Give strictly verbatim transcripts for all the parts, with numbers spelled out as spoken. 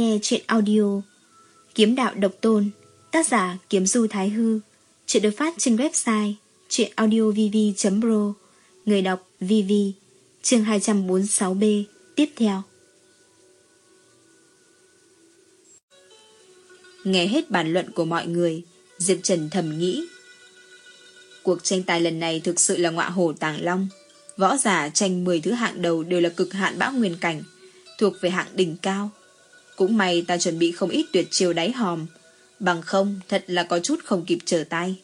nghe truyện audio Kiếm Đạo Độc Tôn, tác giả Kiếm Du Thái Hư. Truyện được phát trên website truyện audio v v chấm pro. Người đọc vê vê. Chương hai trăm bốn mươi sáu B. Tiếp theo. Nghe hết bàn luận của mọi người, Diệp Trần thầm nghĩ, cuộc tranh tài lần này thực sự là ngọa hổ tàng long. Võ giả tranh mười thứ hạng đầu đều là cực hạn bão nguyên cảnh, thuộc về hạng đỉnh cao. Cũng may ta chuẩn bị không ít tuyệt chiêu đáy hòm, bằng không thật là có chút không kịp trở tay.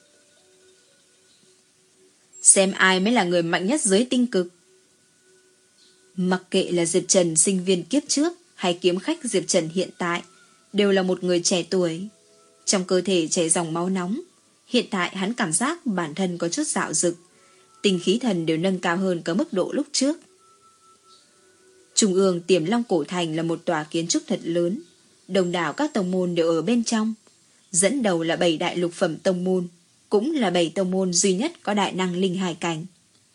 Xem ai mới là người mạnh nhất dưới tinh cực. Mặc kệ là Diệp Trần sinh viên kiếp trước hay kiếm khách Diệp Trần hiện tại, đều là một người trẻ tuổi. Trong cơ thể chảy dòng máu nóng. Hiện tại hắn cảm giác bản thân có chút dạo dực, tinh khí thần đều nâng cao hơn cả mức độ lúc trước. Trung ương Tiềm Long Cổ Thành là một tòa kiến trúc thật lớn, đông đảo các tông môn đều ở bên trong. Dẫn đầu là bảy đại lục phẩm tông môn, cũng là bảy tông môn duy nhất có đại năng linh hải cảnh.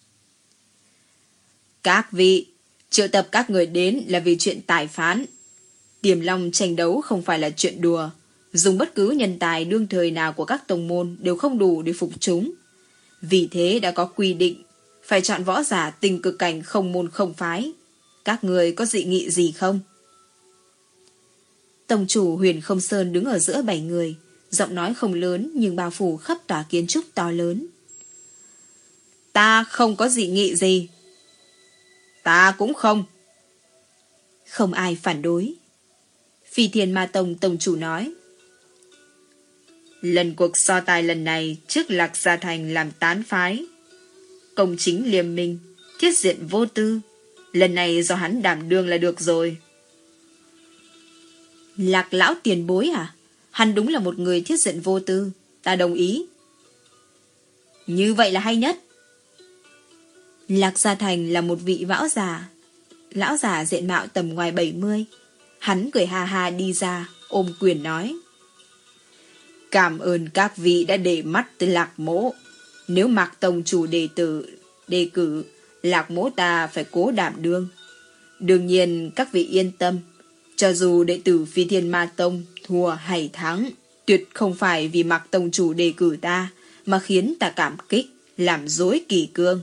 Các vị, triệu tập các người đến là vì chuyện tài phán. Tiềm Long tranh đấu không phải là chuyện đùa, dùng bất cứ nhân tài đương thời nào của các tông môn đều không đủ để phục chúng. Vì thế đã có quy định, phải chọn võ giả tinh cực cảnh không môn không phái. Các người có dị nghị gì không? Tông chủ Huyền Không Sơn đứng ở giữa bảy người, giọng nói không lớn nhưng bao phủ khắp tòa kiến trúc to lớn. Ta không có dị nghị gì. Ta cũng không. Không ai phản đối. Phi Thiên Ma Tông tông chủ nói, lần cuộc so tài lần này trước Lạc Gia Thành làm tán phái, công chính liêm minh, thiết diện vô tư. Lần này do hắn đảm đương là được rồi. Lạc lão tiền bối à? Hắn đúng là một người thiết diện vô tư, ta đồng ý. Như vậy là hay nhất. Lạc Gia Thành là một vị võ giả. Lão giả diện mạo tầm ngoài bảy mươi. Hắn cười ha ha đi ra, ôm quyền nói, cảm ơn các vị đã để mắt tới Lạc mỗ. Nếu Mạc tông chủ đệ tử đề cử, Lạc mỗ ta phải cố đảm đương. Đương nhiên các vị yên tâm, cho dù đệ tử Phi Thiên Ma Tông thua hay thắng, tuyệt không phải vì Mạc tông chủ đề cử ta mà khiến ta cảm kích, làm dối kỷ cương.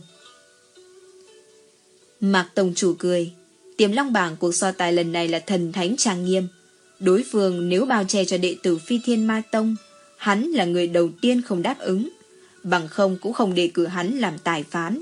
Mạc tông chủ cười, Tiềm Long bảng cuộc so tài lần này là thần thánh trang nghiêm. Đối phương nếu bao che cho đệ tử Phi Thiên Ma Tông, hắn là người đầu tiên không đáp ứng, bằng không cũng không đề cử hắn làm tài phán.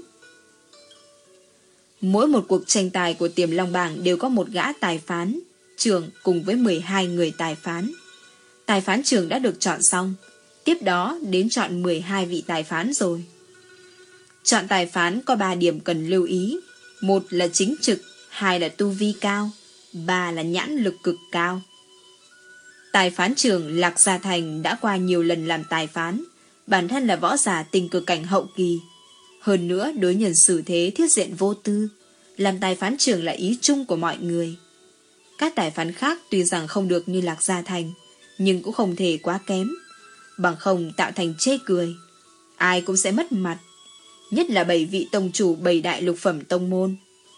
Mỗi một cuộc tranh tài của Tiềm Long bảng đều có một gã tài phán trưởng cùng với mười hai người tài phán. Tài phán trưởng đã được chọn xong, tiếp đó đến chọn mười hai vị tài phán rồi. Chọn tài phán có ba điểm cần lưu ý. Một là chính trực, hai là tu vi cao, ba là nhãn lực cực cao. Tài phán trưởng Lạc Gia Thành đã qua nhiều lần làm tài phán, bản thân là võ giả tinh cực cảnh hậu kỳ. Hơn nữa đối nhân xử thế thiết diện vô tư, làm tài phán trưởng là ý chung của mọi người. Các tài phán khác tuy rằng không được như Lạc Gia Thành, nhưng cũng không thể quá kém, bằng không tạo thành chê cười. Ai cũng sẽ mất mặt, nhất là bảy vị tông chủ bảy đại lục phẩm tông môn.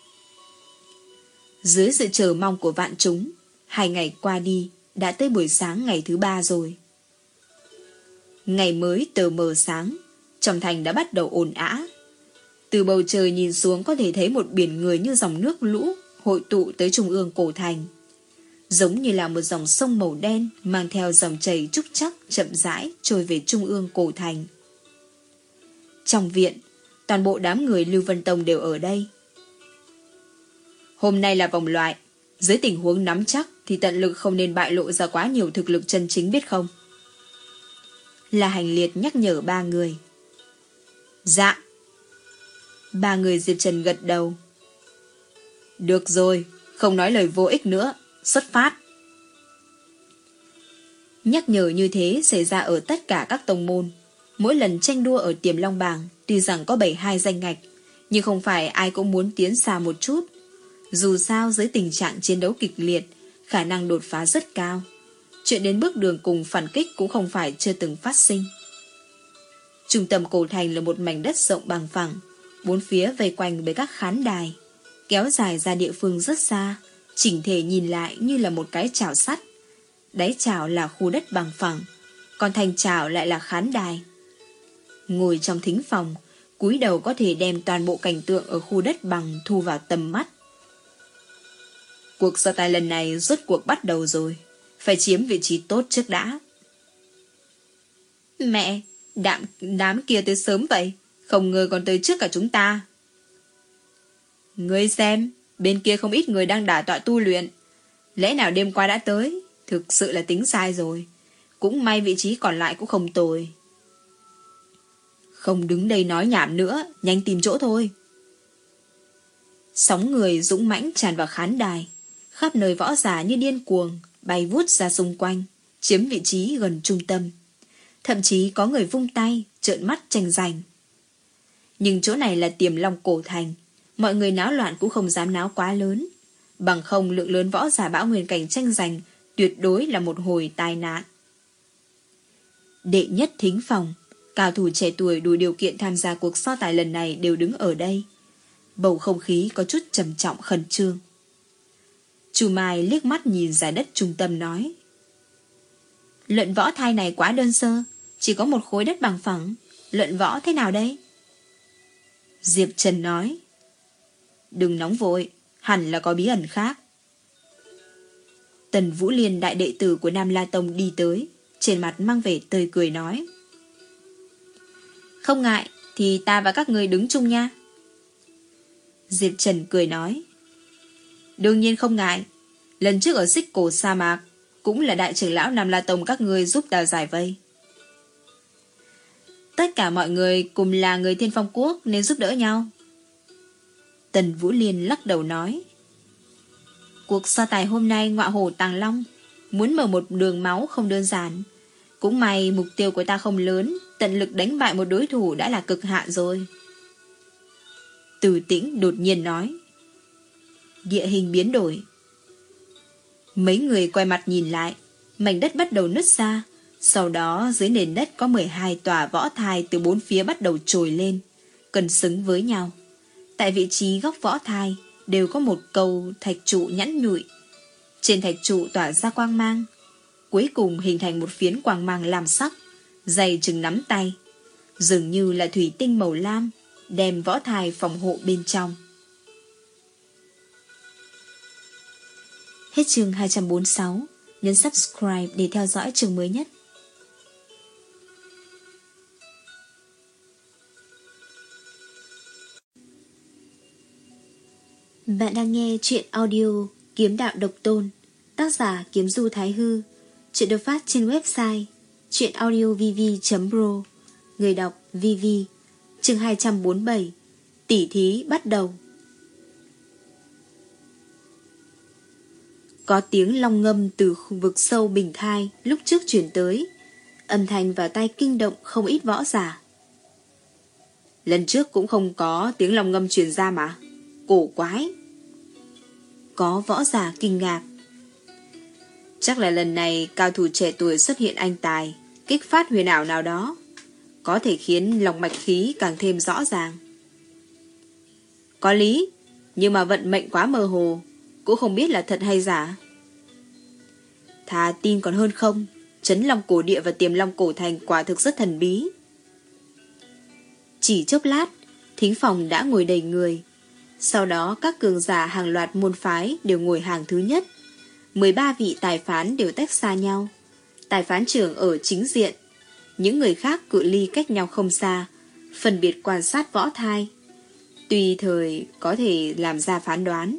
Dưới sự chờ mong của vạn chúng, hai ngày qua đi, đã tới buổi sáng ngày thứ ba rồi. Ngày mới tờ mờ sáng, trong thành đã bắt đầu ồn ào. Từ bầu trời nhìn xuống có thể thấy một biển người như dòng nước lũ hội tụ tới trung ương cổ thành, giống như là một dòng sông màu đen mang theo dòng chảy trúc chắc chậm rãi trôi về trung ương cổ thành. Trong viện, toàn bộ đám người Lưu Vân Tông đều ở đây. Hôm nay là vòng loại, dưới tình huống nắm chắc thì tận lực không nên bại lộ ra quá nhiều thực lực chân chính, biết không? Là Hành Liệt nhắc nhở ba người. Dạ. Ba người Diệp Trần gật đầu. Được rồi, không nói lời vô ích nữa, xuất phát. Nhắc nhở như thế xảy ra ở tất cả các tông môn. Mỗi lần tranh đua ở Tiềm Long bảng, tuy rằng có bảy mươi hai danh ngạch, nhưng không phải ai cũng muốn tiến xa một chút. Dù sao dưới tình trạng chiến đấu kịch liệt, khả năng đột phá rất cao. Chuyện đến bước đường cùng phản kích cũng không phải chưa từng phát sinh. Trung tâm cổ thành là một mảnh đất rộng bằng phẳng, bốn phía vây quanh bởi các khán đài, kéo dài ra địa phương rất xa, chỉnh thể nhìn lại như là một cái chảo sắt, đáy chảo là khu đất bằng phẳng, còn thành chảo lại là khán đài. Ngồi trong thính phòng, cúi đầu có thể đem toàn bộ cảnh tượng ở khu đất bằng thu vào tầm mắt. Cuộc so tài lần này rốt cuộc bắt đầu rồi, phải chiếm vị trí tốt trước đã. Mẹ, đám, đám kia tới sớm vậy, không ngờ còn tới trước cả chúng ta. Ngươi xem, bên kia không ít người đang đả tọa tu luyện. Lẽ nào đêm qua đã tới, thực sự là tính sai rồi. Cũng may vị trí còn lại cũng không tồi. Không đứng đây nói nhảm nữa, nhanh tìm chỗ thôi. Sóng người dũng mãnh tràn vào khán đài, khắp nơi võ giả như điên cuồng bay vút ra xung quanh, chiếm vị trí gần trung tâm. Thậm chí có người vung tay, trợn mắt tranh giành. Nhưng chỗ này là Tiềm Long cổ thành, mọi người náo loạn cũng không dám náo quá lớn. Bằng không lượng lớn võ giả bão nguyên cảnh tranh giành tuyệt đối là một hồi tai nạn. Đệ nhất thính phòng, cao thủ trẻ tuổi đủ điều kiện tham gia cuộc so tài lần này đều đứng ở đây. Bầu không khí có chút trầm trọng khẩn trương. Chu Mai liếc mắt nhìn ra đất trung tâm nói: Luận võ thai này quá đơn sơ, chỉ có một khối đất bằng phẳng, luận võ thế nào đây? Diệp Trần nói: Đừng nóng vội, hẳn là có bí ẩn khác. Tần Vũ Liên, đại đệ tử của Nam La Tông đi tới, trên mặt mang vẻ tươi cười nói: Không ngại, thì ta và các người đứng chung nha. Diệp Trần cười nói: Đương nhiên không ngại, lần trước ở Xích Cổ sa mạc cũng là đại trưởng lão Nam La Tông các người giúp ta giải vây. Tất cả mọi người cùng là người Thiên Phong Quốc nên giúp đỡ nhau. Tần Vũ Liên lắc đầu nói: Cuộc so tài hôm nay ngọa hổ tàng long, muốn mở một đường máu không đơn giản. Cũng may mục tiêu của ta không lớn, tận lực đánh bại một đối thủ đã là cực hạn rồi. Từ Tĩnh đột nhiên nói: Địa hình biến đổi. Mấy người quay mặt nhìn lại, mảnh đất bắt đầu nứt ra. Sau đó dưới nền đất có mười hai tòa võ thai từ bốn phía bắt đầu trồi lên, cân xứng với nhau. Tại vị trí góc võ thai đều có một cầu thạch trụ nhẵn nhụi. Trên thạch trụ tỏa ra quang mang, cuối cùng hình thành một phiến quang mang lam sắc, dày chừng nắm tay, dường như là thủy tinh màu lam, đem võ thai phòng hộ bên trong. Hết chương hai trăm bốn mươi sáu, nhấn subscribe để theo dõi chương mới nhất. Bạn đang nghe truyện audio Kiếm Đạo Độc Tôn, tác giả Kiếm Du Thái Hư. Truyện được phát trên website truyệnaudiovv chấm pro. Người đọc vê vê. Chương hai trăm bốn mươi bảy, tỉ thí bắt đầu. Có tiếng long ngâm từ khu vực sâu bình thai lúc trước chuyển tới, âm thanh vào tai kinh động không ít võ giả. Lần trước cũng không có tiếng long ngâm truyền ra mà, cổ quái. Có võ giả kinh ngạc. Chắc là lần này cao thủ trẻ tuổi xuất hiện anh tài, kích phát huyền ảo nào đó, có thể khiến lòng mạch khí càng thêm rõ ràng. Có lý, nhưng mà vận mệnh quá mơ hồ, cũng không biết là thật hay giả. Thà tin còn hơn không. Trấn Long Cổ Địa và Tiềm Long Cổ Thành quả thực rất thần bí. Chỉ chốc lát, thính phòng đã ngồi đầy người. Sau đó các cường giả hàng loạt môn phái đều ngồi hàng thứ nhất. mười ba vị tài phán đều tách xa nhau. Tài phán trưởng ở chính diện, những người khác cự ly cách nhau không xa, phân biệt quan sát võ thai, tùy thời có thể làm ra phán đoán.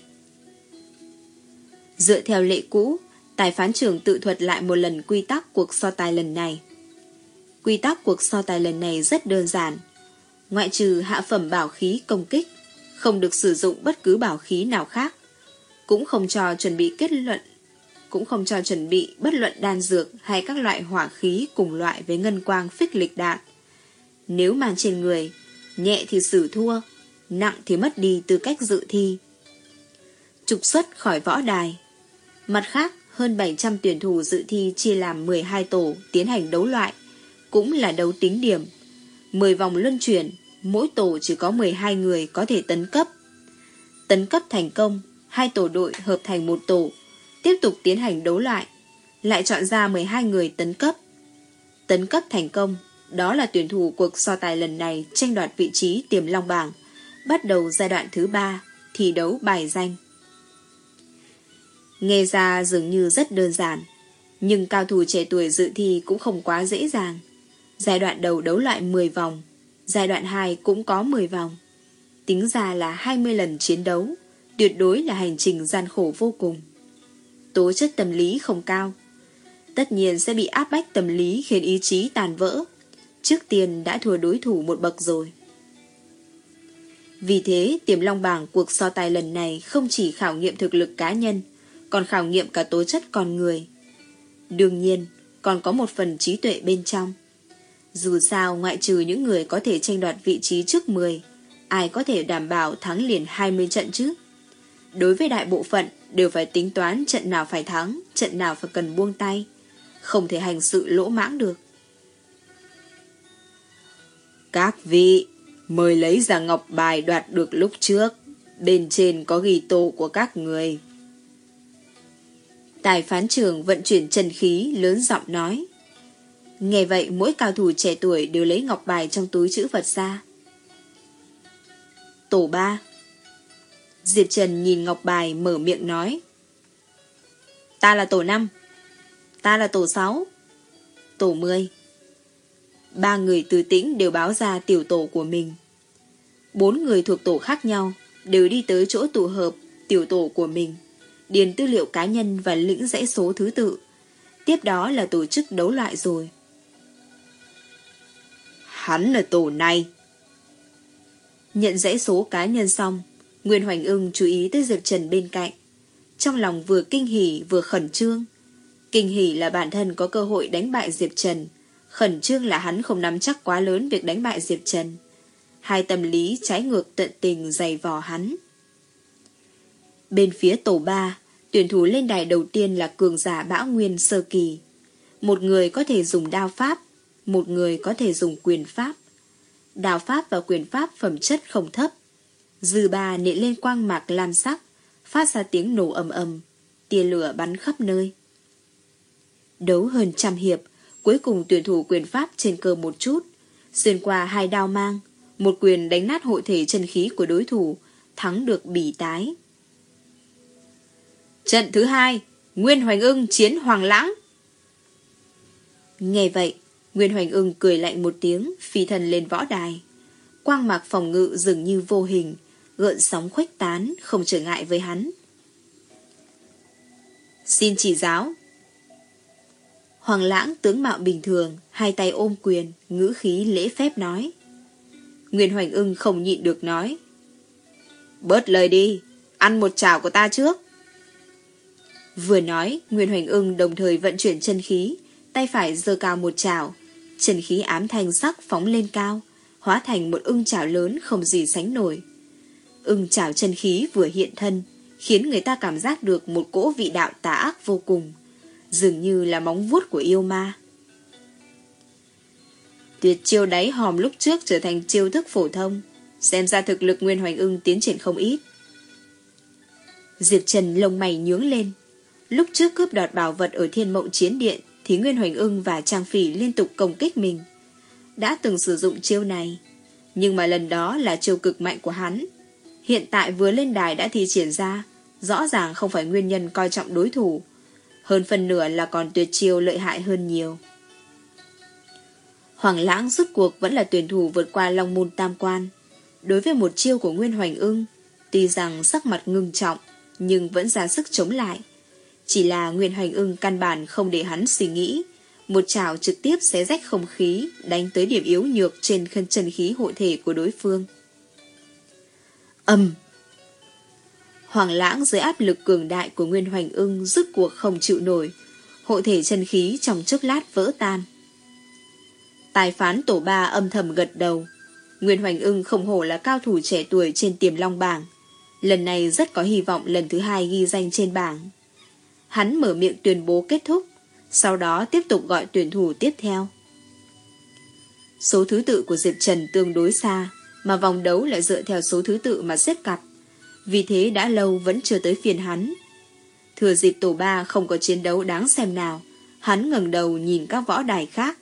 Dựa theo lệ cũ, tài phán trưởng tự thuật lại một lần quy tắc cuộc so tài lần này. Quy tắc cuộc so tài lần này rất đơn giản. Ngoại trừ hạ phẩm bảo khí công kích, không được sử dụng bất cứ bảo khí nào khác, cũng không cho chuẩn bị kết luận, cũng không cho chuẩn bị bất luận đan dược hay các loại hỏa khí cùng loại với ngân quang phích lịch đạn. Nếu mang trên người, nhẹ thì xử thua, nặng thì mất đi tư cách dự thi. Trục xuất khỏi võ đài. Mặt khác, hơn bảy trăm tuyển thủ dự thi chia làm mười hai tổ tiến hành đấu loại, cũng là đấu tính điểm. mười vòng luân chuyển, mỗi tổ chỉ có mười hai người có thể tấn cấp. Tấn cấp thành công, hai tổ đội hợp thành một tổ, tiếp tục tiến hành đấu loại. lại chọn ra mười hai người tấn cấp. Tấn cấp thành công, đó là tuyển thủ cuộc so tài lần này tranh đoạt vị trí Tiềm Long bảng, bắt đầu giai đoạn thứ ba, thi đấu bài danh. Nghe ra dường như rất đơn giản, nhưng cao thủ trẻ tuổi dự thi cũng không quá dễ dàng. Giai đoạn đầu đấu loại mười vòng, giai đoạn hai cũng có mười vòng. Tính ra là hai mươi lần chiến đấu, tuyệt đối là hành trình gian khổ vô cùng. Tố chất tâm lý không cao, tất nhiên sẽ bị áp bách tâm lý khiến ý chí tàn vỡ. Trước tiên đã thua đối thủ một bậc rồi. Vì thế, Tiềm Long bảng cuộc so tài lần này không chỉ khảo nghiệm thực lực cá nhân, còn khảo nghiệm cả tố chất con người. Đương nhiên, còn có một phần trí tuệ bên trong. Dù sao, ngoại trừ những người có thể tranh đoạt vị trí trước mười, ai có thể đảm bảo thắng liền hai mươi trận chứ? Đối với đại bộ phận, đều phải tính toán trận nào phải thắng, trận nào phải cần buông tay. Không thể hành sự lỗ mãng được. Các vị, mời lấy ra ngọc bài đoạt được lúc trước. Bên trên có ghi tô của các người. Tài phán trưởng vận chuyển chân khí lớn giọng nói. Nghe vậy mỗi cao thủ trẻ tuổi đều lấy ngọc bài trong túi trữ vật ra. Tổ ba. Diệp Trần nhìn ngọc bài mở miệng nói. Ta là tổ năm. Ta là tổ sáu. Tổ mười. Ba người Từ Tĩnh đều báo ra tiểu tổ của mình. Bốn người thuộc tổ khác nhau đều đi tới chỗ tụ hợp tiểu tổ của mình, điền tư liệu cá nhân và lĩnh dãy số thứ tự. Tiếp đó là tổ chức đấu loại rồi. Hắn là tổ này. Nhận dãy số cá nhân xong, Nguyên Hoành Ưng chú ý tới Diệp Trần bên cạnh. Trong lòng vừa kinh hỉ vừa khẩn trương. Kinh hỉ là bản thân có cơ hội đánh bại Diệp Trần, khẩn trương là hắn không nắm chắc quá lớn việc đánh bại Diệp Trần. Hai tâm lý trái ngược tận tình giày vò hắn. Bên phía tổ ba, tuyển thủ lên đài đầu tiên là cường giả Bão Nguyên sơ kỳ. Một người có thể dùng đao pháp, một người có thể dùng quyền pháp. Đao pháp và quyền pháp phẩm chất không thấp. Dư ba nện lên quang mạc lam sắc, phát ra tiếng nổ ầm ầm, tia lửa bắn khắp nơi. Đấu hơn trăm hiệp, cuối cùng tuyển thủ quyền pháp trên cơ một chút, xuyên qua hai đao mang, một quyền đánh nát hộ thể chân khí của đối thủ, thắng được bỉ tái. Trận thứ hai, Nguyên Hoành Ưng chiến Hoàng Lãng. Nghe vậy, Nguyên Hoành Ưng cười lạnh một tiếng, phi thân lên võ đài. Quang mạc phòng ngự dường như vô hình, gợn sóng khuếch tán, không trở ngại với hắn. Xin chỉ giáo. Hoàng Lãng tướng mạo bình thường, hai tay ôm quyền, ngữ khí lễ phép nói. Nguyên Hoành Ưng không nhịn được nói. Bớt lời đi, ăn một chảo của ta trước. Vừa nói, Nguyên Hoành Ưng đồng thời vận chuyển chân khí, tay phải giơ cao một chảo, chân khí ám thanh sắc phóng lên cao, hóa thành một ưng chảo lớn không gì sánh nổi. Ưng chảo chân khí vừa hiện thân, khiến người ta cảm giác được một cỗ vị đạo tà ác vô cùng, dường như là móng vuốt của yêu ma. Tuyệt chiêu đáy hòm lúc trước trở thành chiêu thức phổ thông, xem ra thực lực Nguyên Hoành Ưng tiến triển không ít. Diệp Trần lông mày nhướng lên. Lúc trước cướp đoạt bảo vật ở Thiên Mộng Chiến Điện thì Nguyên Hoành Ưng và Trang Phỉ liên tục công kích mình. Đã từng sử dụng chiêu này, nhưng mà lần đó là chiêu cực mạnh của hắn. Hiện tại vừa lên đài đã thi triển ra, rõ ràng không phải nguyên nhân coi trọng đối thủ, hơn phần nửa là còn tuyệt chiêu lợi hại hơn nhiều. Hoàng Lãng rốt cuộc vẫn là tuyển thủ vượt qua Long Môn Tam Quan. Đối với một chiêu của Nguyên Hoành Ưng, tuy rằng sắc mặt ngưng trọng, nhưng vẫn ra sức chống lại. Chỉ là Nguyên Hoành Ưng căn bản không để hắn suy nghĩ, một chảo trực tiếp xé rách không khí, đánh tới điểm yếu nhược trên khân chân khí hộ thể của đối phương. Ầm! Hoàng Lãng dưới áp lực cường đại của Nguyên Hoành Ưng rốt cuộc không chịu nổi, hộ thể chân khí trong chốc lát vỡ tan. Tài phán tổ ba âm thầm gật đầu. Nguyên Hoành Ưng không hổ là cao thủ trẻ tuổi trên Tiềm Long bảng, lần này rất có hy vọng lần thứ hai ghi danh trên bảng. Hắn mở miệng tuyên bố kết thúc, sau đó tiếp tục gọi tuyển thủ tiếp theo. Số thứ tự của Diệp Trần tương đối xa, mà vòng đấu lại dựa theo số thứ tự mà xếp cặp, vì thế đã lâu vẫn chưa tới phiên hắn. Thừa dịp tổ ba không có chiến đấu đáng xem nào, Hắn ngẩng đầu nhìn các võ đài khác.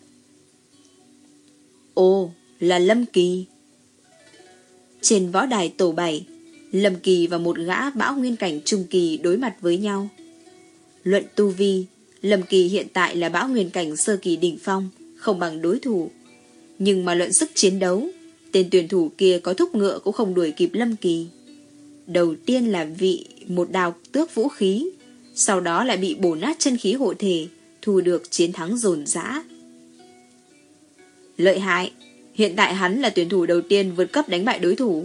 Ồ, là Lâm Kỳ. Trên võ đài tổ bảy, Lâm Kỳ và một gã bão nguyên cảnh trung kỳ đối mặt với nhau. Luận tu vi, Lâm Kỳ hiện tại là bão nguyên cảnh sơ kỳ đỉnh phong, không bằng đối thủ. Nhưng mà luận sức chiến đấu, tên tuyển thủ kia có thúc ngựa cũng không đuổi kịp Lâm Kỳ. Đầu tiên là vị một đào tước vũ khí, sau đó lại bị bổ nát chân khí hộ thể, thu được chiến thắng dồn dã. Lợi hại, hiện tại hắn là tuyển thủ đầu tiên vượt cấp đánh bại đối thủ.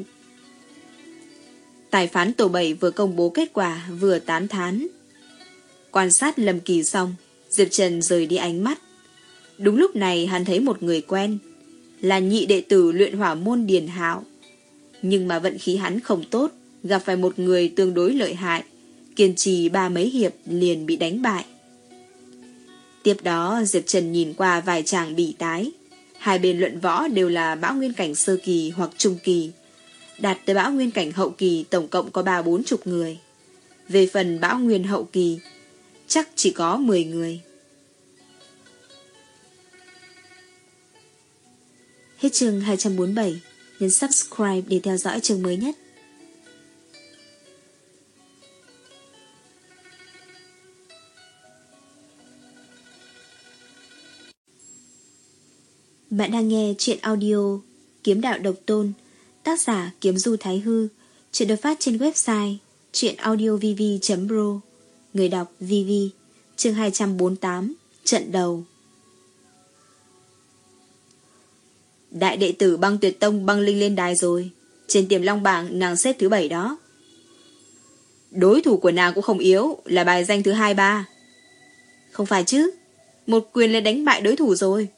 Tài phán tổ bảy vừa công bố kết quả vừa tán thán. Quan sát Lâm Kỳ xong, Diệp Trần rời đi ánh mắt. Đúng lúc này hắn thấy một người quen, là nhị đệ tử luyện hỏa môn Điền Hạo. Nhưng mà vận khí hắn không tốt, gặp phải một người tương đối lợi hại, kiên trì ba mấy hiệp liền bị đánh bại. Tiếp đó Diệp Trần nhìn qua vài chàng bỉ tái. Hai bên luận võ đều là bão nguyên cảnh sơ kỳ hoặc trung kỳ. Đạt tới bão nguyên cảnh hậu kỳ tổng cộng có ba bốn chục người. Về phần bão nguyên hậu kỳ, chắc chỉ có mười người. Hết chương hai trăm bốn mươi bảy. Nhấn subscribe để theo dõi chương mới nhất. Bạn đang nghe truyện audio Kiếm Đạo Độc Tôn, tác giả Kiếm Du Thái Hư. Truyện được phát trên website truyệnaudiovv chấm pro. Người đọc vê vê. Chương hai trăm bốn mươi tám. Trận đầu. Đại đệ tử Băng Tuyệt Tông Băng Linh lên đài rồi. Trên Tiềm Long bảng nàng xếp thứ bảy đó. Đối thủ của nàng cũng không yếu, là bài danh thứ hai ba. Không phải chứ, một quyền lên đánh bại đối thủ rồi.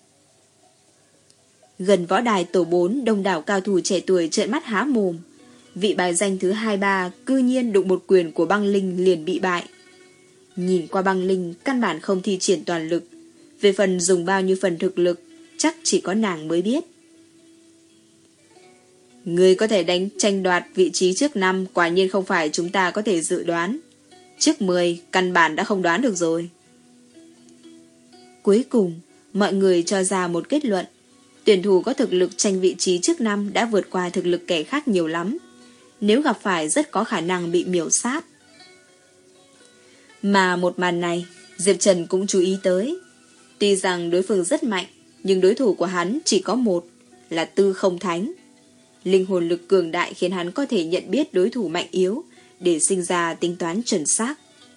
Gần võ đài tổ bốn, đông đảo cao thủ trẻ tuổi trợn mắt há mồm. Vị bài danh thứ hai ba cư nhiên đụng một quyền của Băng Linh liền bị bại. Nhìn qua Băng Linh căn bản không thi triển toàn lực, về phần dùng bao nhiêu phần thực lực chắc chỉ có nàng mới biết. Người có thể đánh tranh đoạt vị trí trước năm quả nhiên không phải chúng ta có thể dự đoán. Trước mười căn bản đã không đoán được rồi. Cuối cùng mọi người cho ra một kết luận. Tuyển thủ có thực lực tranh vị trí trước năm đã vượt qua thực lực kẻ khác nhiều lắm. Nếu gặp phải rất có khả năng bị miểu sát. Mà một màn này Diệp Trần cũng chú ý tới. Tuy rằng đối phương rất mạnh, nhưng đối thủ của hắn chỉ có một, là Tư Không Thánh. Linh hồn lực cường đại khiến hắn có thể nhận biết đối thủ mạnh yếu, để sinh ra tính toán chuẩn xác.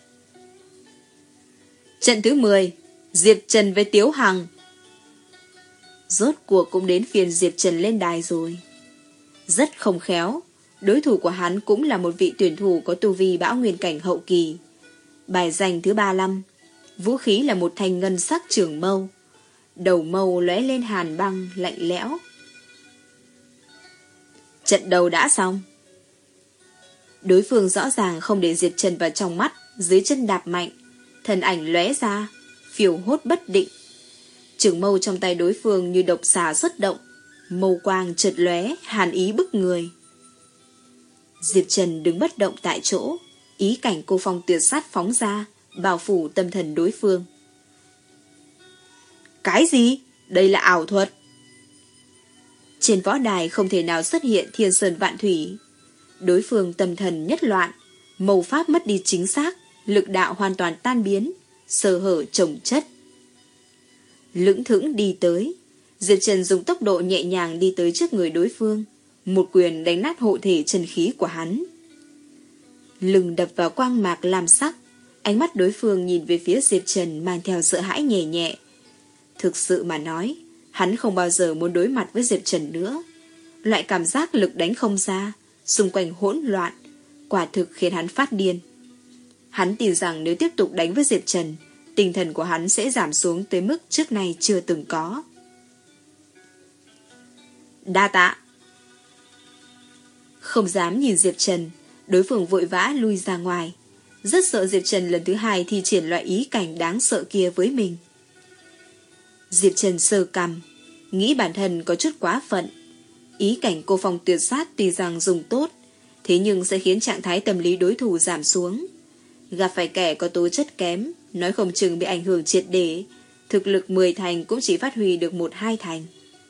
Trận thứ mười, Diệp Trần với Tiếu Hằng. Rốt cuộc cũng đến phiên Diệp Trần lên đài rồi. Rất không khéo, đối thủ của hắn cũng là một vị tuyển thủ có tu vi bão nguyên cảnh hậu kỳ. Bài danh thứ ba mươi lăm, vũ khí là một thanh ngân sắc trường mâu. Đầu mâu lóe lên hàn băng lạnh lẽo. Trận đầu đã xong. Đối phương rõ ràng không để Diệp Trần vào trong mắt, dưới chân đạp mạnh, thân ảnh lóe ra, phiêu hốt bất định. Trường mâu trong tay đối phương như độc xà xuất động, mâu quang chợt lóe, hàn ý bức người. Diệp Trần đứng bất động tại chỗ, ý cảnh cô phong tuyệt sát phóng ra, bao phủ tâm thần đối phương. Cái gì? Đây là ảo thuật. Trên võ đài không thể nào xuất hiện thiên sơn vạn thủy. Đối phương tâm thần nhất loạn, màu pháp mất đi chính xác, lực đạo hoàn toàn tan biến, sơ hở chồng chất. Lững thững đi tới, Diệp Trần dùng tốc độ nhẹ nhàng đi tới trước người đối phương, một quyền đánh nát hộ thể chân khí của hắn. Lưng đập vào quang mạc lam sắc, ánh mắt đối phương nhìn về phía Diệp Trần mang theo sợ hãi nhẹ nhẹ. Thực sự mà nói, hắn không bao giờ muốn đối mặt với Diệp Trần nữa. Loại cảm giác lực đánh không ra, xung quanh hỗn loạn, quả thực khiến hắn phát điên. Hắn tin rằng nếu tiếp tục đánh với Diệp Trần, tinh thần của hắn sẽ giảm xuống tới mức trước nay chưa từng có. Đa tạ. Không dám nhìn Diệp Trần, đối phương vội vã lui ra ngoài, rất sợ Diệp Trần lần thứ hai thi triển loại ý cảnh đáng sợ kia với mình. Diệp Trần sờ cằm, nghĩ bản thân có chút quá phận. Ý cảnh cô phong tuyệt sát tuy rằng dùng tốt, thế nhưng sẽ khiến trạng thái tâm lý đối thủ giảm xuống. Gặp phải kẻ có tố chất kém, nói không chừng bị ảnh hưởng triệt để, thực lực mười thành cũng chỉ phát huy được một hai thành.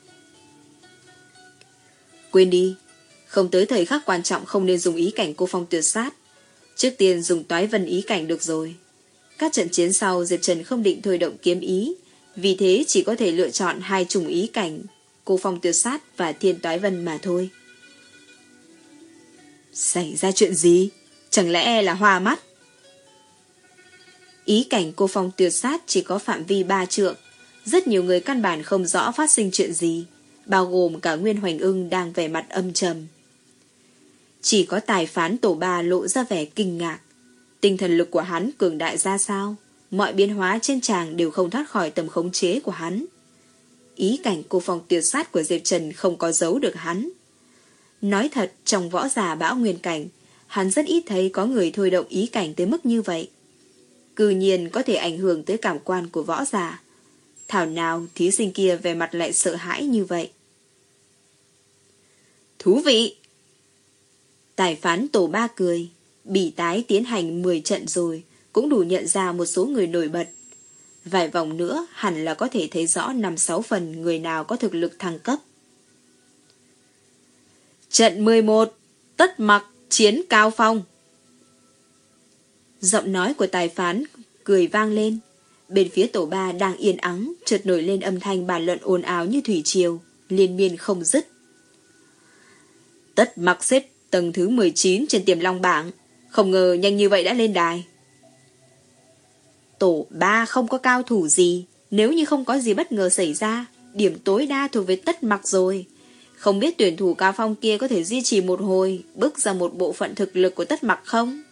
Quên đi, không tới thời khắc quan trọng không nên dùng ý cảnh cô phong tuyệt sát. Trước tiên dùng toái vân ý cảnh được rồi. Các trận chiến sau Diệp Trần không định thôi động kiếm ý, vì thế chỉ có thể lựa chọn hai chủng ý cảnh, cô phong tuyệt sát và thiên toái vân mà thôi. Xảy ra chuyện gì? Chẳng lẽ là hoa mắt? Ý cảnh cô phong tuyệt sát chỉ có phạm vi ba trượng, rất nhiều người căn bản không rõ phát sinh chuyện gì, bao gồm cả Nguyên Hoành Ưng đang vẻ mặt âm trầm. Chỉ có tài phán tổ ba lộ ra vẻ kinh ngạc. Tinh thần lực của hắn cường đại ra sao, mọi biến hóa trên tràng đều không thoát khỏi tầm khống chế của hắn. Ý cảnh cô phong tuyệt sát của Diệp Trần không có giấu được hắn. Nói thật, trong võ giả bão nguyên cảnh, hắn rất ít thấy có người thôi động ý cảnh tới mức như vậy. Cư nhiên có thể ảnh hưởng tới cảm quan của võ giả. Thảo nào thí sinh kia về mặt lại sợ hãi như vậy. Thú vị! Tài phán tổ ba cười. Bỉ tái tiến hành mười trận rồi, cũng đủ nhận ra một số người nổi bật. Vài vòng nữa hẳn là có thể thấy rõ năm sáu phần người nào có thực lực thăng cấp. Trận mười một, Tất Mặc chiến Cao Phong. Giọng nói của tài phán cười vang lên. Bên phía tổ ba đang yên ắng, chợt nổi lên âm thanh bàn luận ồn ào như thủy triều, liên miên không dứt. Tất Mặc xếp tầng thứ mười chín trên Tiềm Long bảng, không ngờ nhanh như vậy đã lên đài. Tổ ba không có cao thủ gì, nếu như không có gì bất ngờ xảy ra, điểm tối đa thuộc về Tất Mặc rồi. Không biết tuyển thủ Cao Phong kia có thể duy trì một hồi, bước ra một bộ phận thực lực của Tất Mặc không?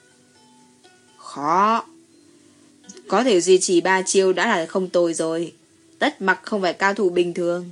Khó. Có thể duy trì ba chiêu đã là không tồi rồi. Tất Mặc không phải cao thủ bình thường.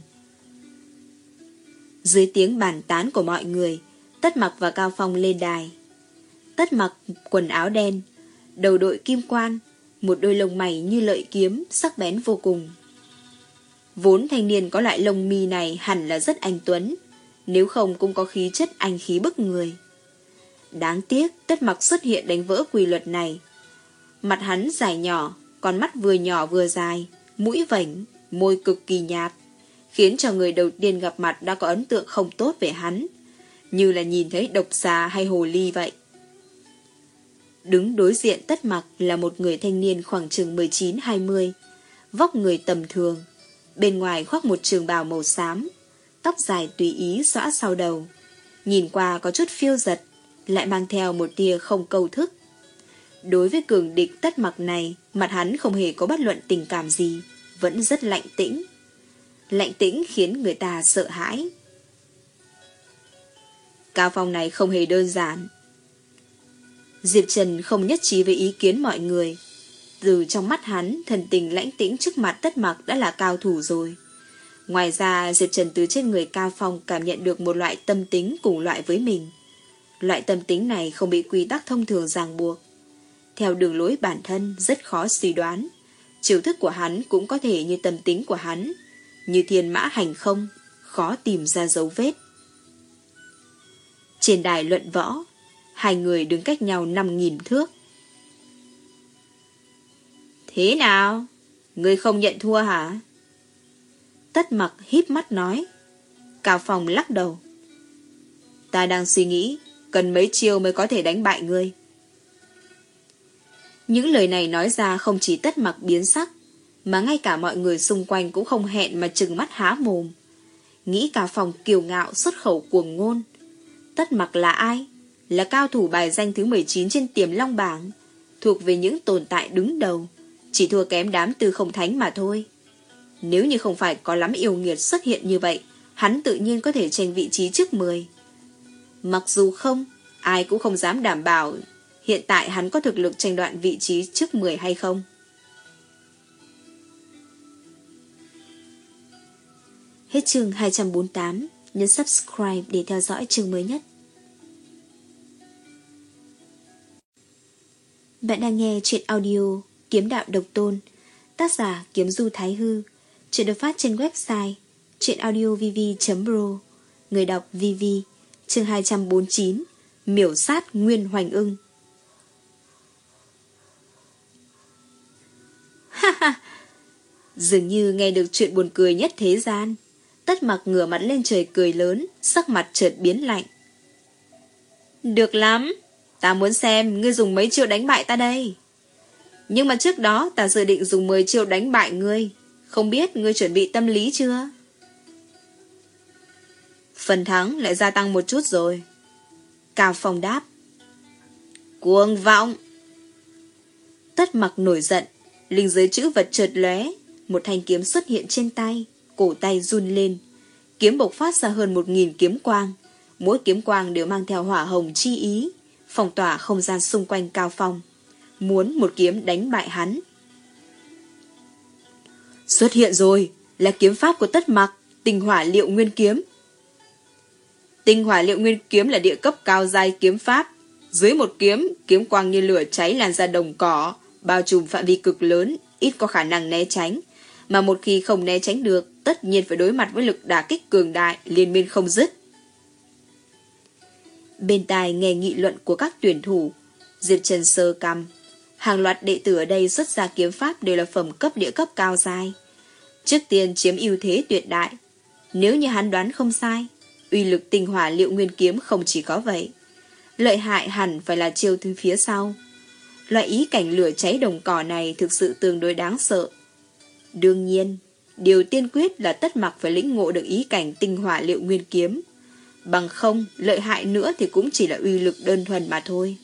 Dưới tiếng bàn tán của mọi người, Tất Mặc và Cao Phong lên đài. Tất Mặc quần áo đen, đầu đội kim quan, một đôi lông mày như lợi kiếm, sắc bén vô cùng. Vốn thanh niên có loại lông mi này hẳn là rất anh tuấn, nếu không cũng có khí chất anh khí bức người. Đáng tiếc Tất Mặc xuất hiện đánh vỡ quy luật này. Mặt hắn dài nhỏ, con mắt vừa nhỏ vừa dài, mũi vảnh, môi cực kỳ nhạt, khiến cho người đầu tiên gặp mặt đã có ấn tượng không tốt về hắn, như là nhìn thấy độc xà hay hồ ly vậy. Đứng đối diện Tất Mặc là một người thanh niên khoảng chừng mười chín hai mươi, vóc người tầm thường, bên ngoài khoác một trường bào màu xám, tóc dài tùy ý xõa sau đầu, nhìn qua có chút phiêu giật, lại mang theo một tia không câu thức. Đối với cường địch Tất Mặc này, mặt hắn không hề có bất luận tình cảm gì, vẫn rất lạnh tĩnh. Lạnh tĩnh khiến người ta sợ hãi. Cao Phong này không hề đơn giản. Diệp Trần không nhất trí với ý kiến mọi người. Từ trong mắt hắn, thần tình lãnh tĩnh trước mặt Tất Mặc đã là cao thủ rồi. Ngoài ra, Diệp Trần từ trên người Cao Phong cảm nhận được một loại tâm tính cùng loại với mình. Loại tâm tính này không bị quy tắc thông thường ràng buộc. Theo đường lối bản thân rất khó suy đoán. Chiêu thức của hắn cũng có thể như tâm tính của hắn, như thiên mã hành không, khó tìm ra dấu vết. Trên đài luận võ, hai người đứng cách nhau năm nghìn thước. Thế nào? Ngươi không nhận thua hả? Tất Mặc híp mắt nói. Cao Phong lắc đầu. Ta đang suy nghĩ, cần mấy chiêu mới có thể đánh bại ngươi. Những lời này nói ra không chỉ Tất Mặc biến sắc, mà ngay cả mọi người xung quanh cũng không hẹn mà trừng mắt há mồm. Nghĩ Cao Phong kiêu ngạo xuất khẩu cuồng ngôn. Tất Mặc là ai? Là cao thủ bài danh thứ mười chín trên Tiềm Long bảng, thuộc về những tồn tại đứng đầu, chỉ thua kém đám Tư Không Thánh mà thôi. Nếu như không phải có lắm yêu nghiệt xuất hiện như vậy, hắn tự nhiên có thể tranh vị trí trước mười. Mặc dù không, ai cũng không dám đảm bảo hiện tại hắn có thực lực tranh đoạt vị trí trước mười hay không. Hết chương hai trăm bốn mươi tám, nhấn subscribe để theo dõi chương mới nhất. Bạn đang nghe truyện audio Kiếm Đạo Độc Tôn, tác giả Kiếm Du Thái Hư. Truyện được phát trên website truyệnaudiovv chấm pro. Người đọc Vivi. Chương hai trăm bốn mươi chín, miểu sát Nguyên Hoành Ưng. Dường như nghe được chuyện buồn cười nhất thế gian. Tất Mặc ngửa mặt lên trời cười lớn, sắc mặt chợt biến lạnh. Được lắm, ta muốn xem ngươi dùng mấy chiêu đánh bại ta đây. Nhưng mà trước đó ta dự định dùng mười chiêu đánh bại ngươi. Không biết ngươi chuẩn bị tâm lý chưa? Phần thắng lại gia tăng một chút rồi. Cao Phong đáp. Cuồng vọng! Tất Mặc nổi giận, linh giới chữ vật chợt lóe, một thanh kiếm xuất hiện trên tay, cổ tay run lên, kiếm bộc phát ra hơn một nghìn kiếm quang, mỗi kiếm quang đều mang theo hỏa hồng chi ý, phong tỏa không gian xung quanh Cao Phong, muốn một kiếm đánh bại hắn. Xuất hiện rồi, là kiếm pháp của Tất Mặc, Tinh Hỏa Liệu Nguyên Kiếm. Tinh Hỏa Liệu Nguyên Kiếm là địa cấp cao giai kiếm pháp. Dưới một kiếm, kiếm quang như lửa cháy lan ra đồng cỏ, bao trùm phạm vi cực lớn, ít có khả năng né tránh. Mà một khi không né tránh được, tất nhiên phải đối mặt với lực đả kích cường đại, liên miên không dứt. Bên tai nghe nghị luận của các tuyển thủ, Diệp Trần sơ cằm. Hàng loạt đệ tử ở đây xuất ra kiếm pháp đều là phẩm cấp địa cấp cao giai. Trước tiên chiếm ưu thế tuyệt đại. Nếu như hắn đoán không sai, uy lực Tinh Hỏa Liệu Nguyên Kiếm không chỉ có vậy. Lợi hại hẳn phải là chiêu thứ phía sau. Loại ý cảnh lửa cháy đồng cỏ này thực sự tương đối đáng sợ. Đương nhiên, điều tiên quyết là Tất Mặc phải lĩnh ngộ được ý cảnh Tinh Hỏa Liệu Nguyên Kiếm. Bằng không, lợi hại nữa thì cũng chỉ là uy lực đơn thuần mà thôi.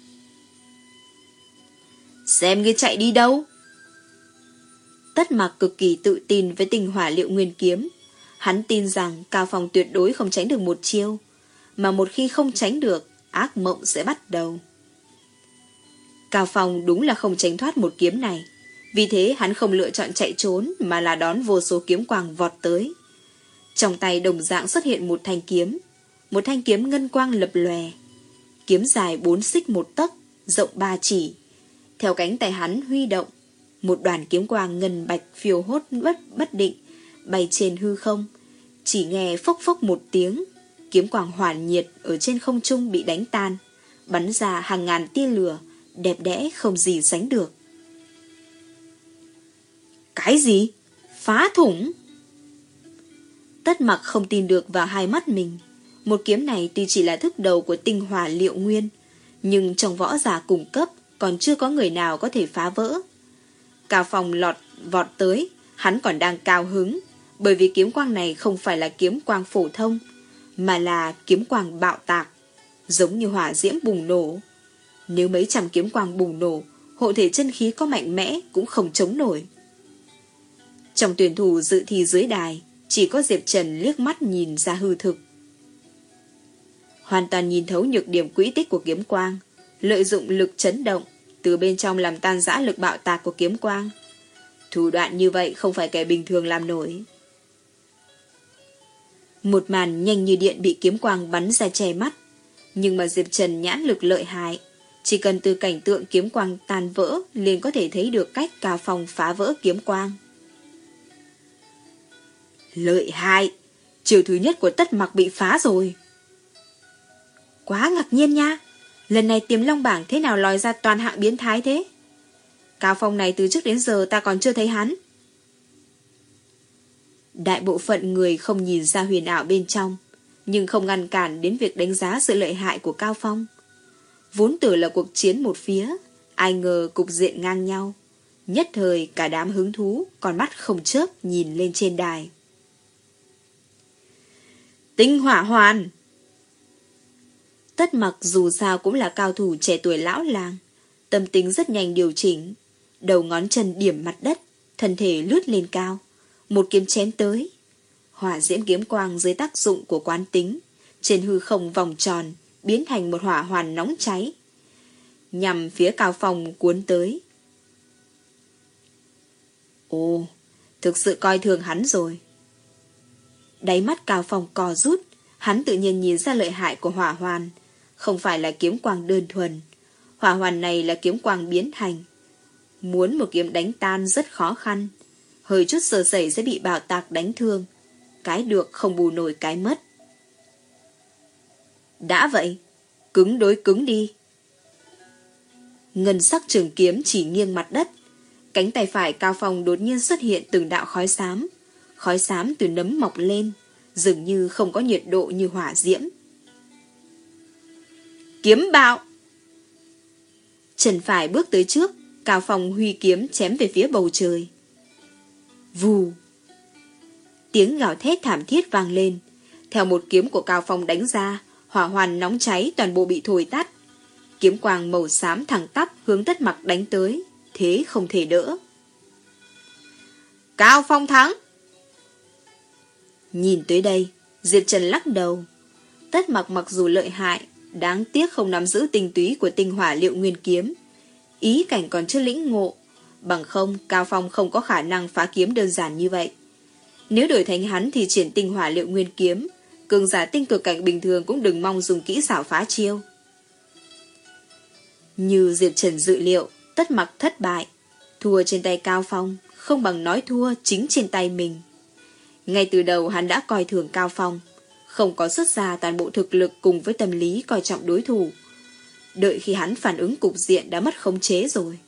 Xem ngươi chạy đi đâu? Tất Mặc cực kỳ tự tin với Tinh Hỏa Liệu Nguyên Kiếm. Hắn tin rằng Cao Phong tuyệt đối không tránh được một chiêu, mà một khi không tránh được, ác mộng sẽ bắt đầu. Cao Phong đúng là không tránh thoát một kiếm này, vì thế hắn không lựa chọn chạy trốn mà là đón vô số kiếm quang vọt tới. Trong tay đồng dạng xuất hiện một thanh kiếm, một thanh kiếm ngân quang lập lòe. Kiếm dài bốn xích một tấc, rộng ba chỉ. Theo cánh tay hắn huy động, một đoàn kiếm quang ngân bạch phiêu hốt bất bất định bay trên hư không. Chỉ nghe phốc phốc một tiếng, kiếm quang hỏa nhiệt ở trên không trung bị đánh tan, bắn ra hàng ngàn tia lửa, đẹp đẽ không gì sánh được. Cái gì? Phá thủng? Tất Mặc không tin được vào hai mắt mình. Một kiếm này tuy chỉ là thức đầu của Tinh Hỏa Liệu Nguyên, nhưng trong võ giả cùng cấp còn chưa có người nào có thể phá vỡ. Cao Phong lọt vọt tới, hắn còn đang cao hứng, bởi vì kiếm quang này không phải là kiếm quang phổ thông, mà là kiếm quang bạo tạc, giống như hỏa diễm bùng nổ. Nếu mấy trăm kiếm quang bùng nổ, hộ thể chân khí có mạnh mẽ cũng không chống nổi. Trong tuyển thủ dự thi dưới đài, chỉ có Diệp Trần liếc mắt nhìn ra hư thực. Hoàn toàn nhìn thấu nhược điểm quỹ tích của kiếm quang, lợi dụng lực chấn động, từ bên trong làm tan rã lực bạo tạc của kiếm quang. Thủ đoạn như vậy không phải kẻ bình thường làm nổi. Một màn nhanh như điện bị kiếm quang bắn ra che mắt, nhưng mà Diệp Trần nhãn lực lợi hại, chỉ cần từ cảnh tượng kiếm quang tan vỡ liền có thể thấy được cách Cao Phong phá vỡ kiếm quang. Lợi hại, chiều thứ nhất của Tất Mặc bị phá rồi. Quá ngạc nhiên nha, lần này Tiềm Long bảng thế nào lòi ra toàn hạng biến thái thế? Cao Phong này từ trước đến giờ ta còn chưa thấy hắn. Đại bộ phận người không nhìn ra huyền ảo bên trong, nhưng không ngăn cản đến việc đánh giá sự lợi hại của Cao Phong. Vốn tưởng là cuộc chiến một phía, ai ngờ cục diện ngang nhau. Nhất thời cả đám hứng thú, còn mắt không chớp nhìn lên trên đài. Tinh Hỏa Hoàn! Tất Mặc dù sao cũng là cao thủ trẻ tuổi lão làng, tâm tính rất nhanh điều chỉnh, đầu ngón chân điểm mặt đất, thân thể lướt lên cao, một kiếm chém tới. Hỏa diễm kiếm quang dưới tác dụng của quán tính, trên hư không vòng tròn, biến thành một hỏa hoàn nóng cháy, nhằm phía Cao Phong cuốn tới. Ồ, thực sự coi thường hắn rồi. Đáy mắt Cao Phong co rút, hắn tự nhiên nhìn ra lợi hại của hỏa hoàn, không phải là kiếm quang đơn thuần. Hỏa hoàn này là kiếm quang biến thành. Muốn một kiếm đánh tan rất khó khăn, hơi chút sơ sẩy sẽ bị bạo tạc đánh thương. Cái được không bù nổi cái mất. Đã vậy, cứng đối cứng đi. Ngân sắc trường kiếm chỉ nghiêng mặt đất, Cánh tay phải Cao Phong đột nhiên xuất hiện từng đạo khói xám. Khói xám từ nấm mọc lên, dường như không có nhiệt độ như hỏa diễm. Kiếm bạo! Chân phải bước tới trước, Cao Phong huy kiếm chém về phía bầu trời. Vù! Tiếng gào thét thảm thiết vang lên. Theo một kiếm của Cao Phong đánh ra, hỏa hoàn nóng cháy toàn bộ bị thổi tắt. Kiếm quang màu xám thẳng tắp hướng Tất Mặc đánh tới, thế không thể đỡ. Cao Phong thắng! Nhìn tới đây, Diệp Trần lắc đầu. Tất Mặc mặc dù lợi hại, đáng tiếc không nắm giữ tinh túy của tinh hỏa liệu nguyên kiếm. Ý cảnh còn chưa lĩnh ngộ, bằng không Cao Phong không có khả năng phá kiếm đơn giản như vậy. Nếu đổi thành hắn thì triển tinh hỏa liệu nguyên kiếm, cường giả tinh cực cảnh bình thường cũng đừng mong dùng kỹ xảo phá chiêu. Như Diệp Trần dự liệu, Tất Mặc thất bại, thua trên tay Cao Phong, không bằng nói thua chính trên tay mình. Ngay từ đầu hắn đã coi thường Cao Phong, không có xuất ra toàn bộ thực lực cùng với tâm lý coi trọng đối thủ. Đợi khi hắn phản ứng cục diện đã mất khống chế rồi.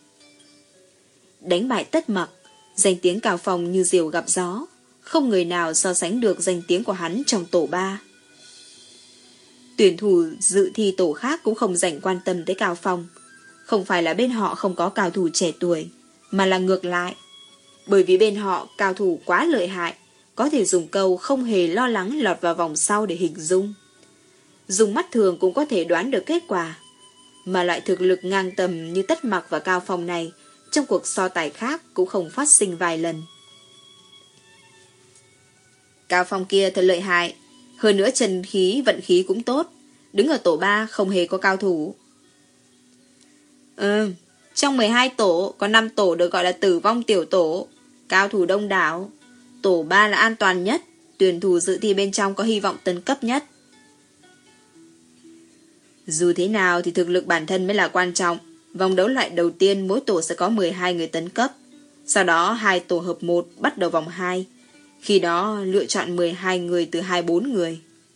Đánh bại Tất Mặc, danh tiếng Cao Phong như diều gặp gió, không người nào so sánh được danh tiếng của hắn trong tổ ba. Tuyển thủ dự thi tổ khác cũng không dành quan tâm tới Cao Phong. Không phải là bên họ không có cao thủ trẻ tuổi, mà là ngược lại. Bởi vì bên họ cao thủ quá lợi hại, có thể dùng câu không hề lo lắng lọt vào vòng sau để hình dung. Dùng mắt thường cũng có thể đoán được kết quả. Mà loại thực lực ngang tầm như Tất Mặc và Cao Phong này, trong cuộc so tài khác cũng không phát sinh vài lần. Cao Phong kia thật lợi hại, hơn nữa chân khí vận khí cũng tốt, đứng ở tổ ba không hề có cao thủ. Ừ, trong mười hai tổ có năm tổ được gọi là tử vong tiểu tổ, cao thủ đông đảo. Tổ ba là an toàn nhất, tuyển thủ dự thi bên trong có hy vọng tấn cấp nhất. Dù thế nào thì thực lực bản thân mới là quan trọng. Vòng đấu loại đầu tiên mỗi tổ sẽ có mười hai người tấn cấp. Sau đó hai tổ hợp một bắt đầu vòng hai. Khi đó lựa chọn mười hai người từ hai mươi bốn người.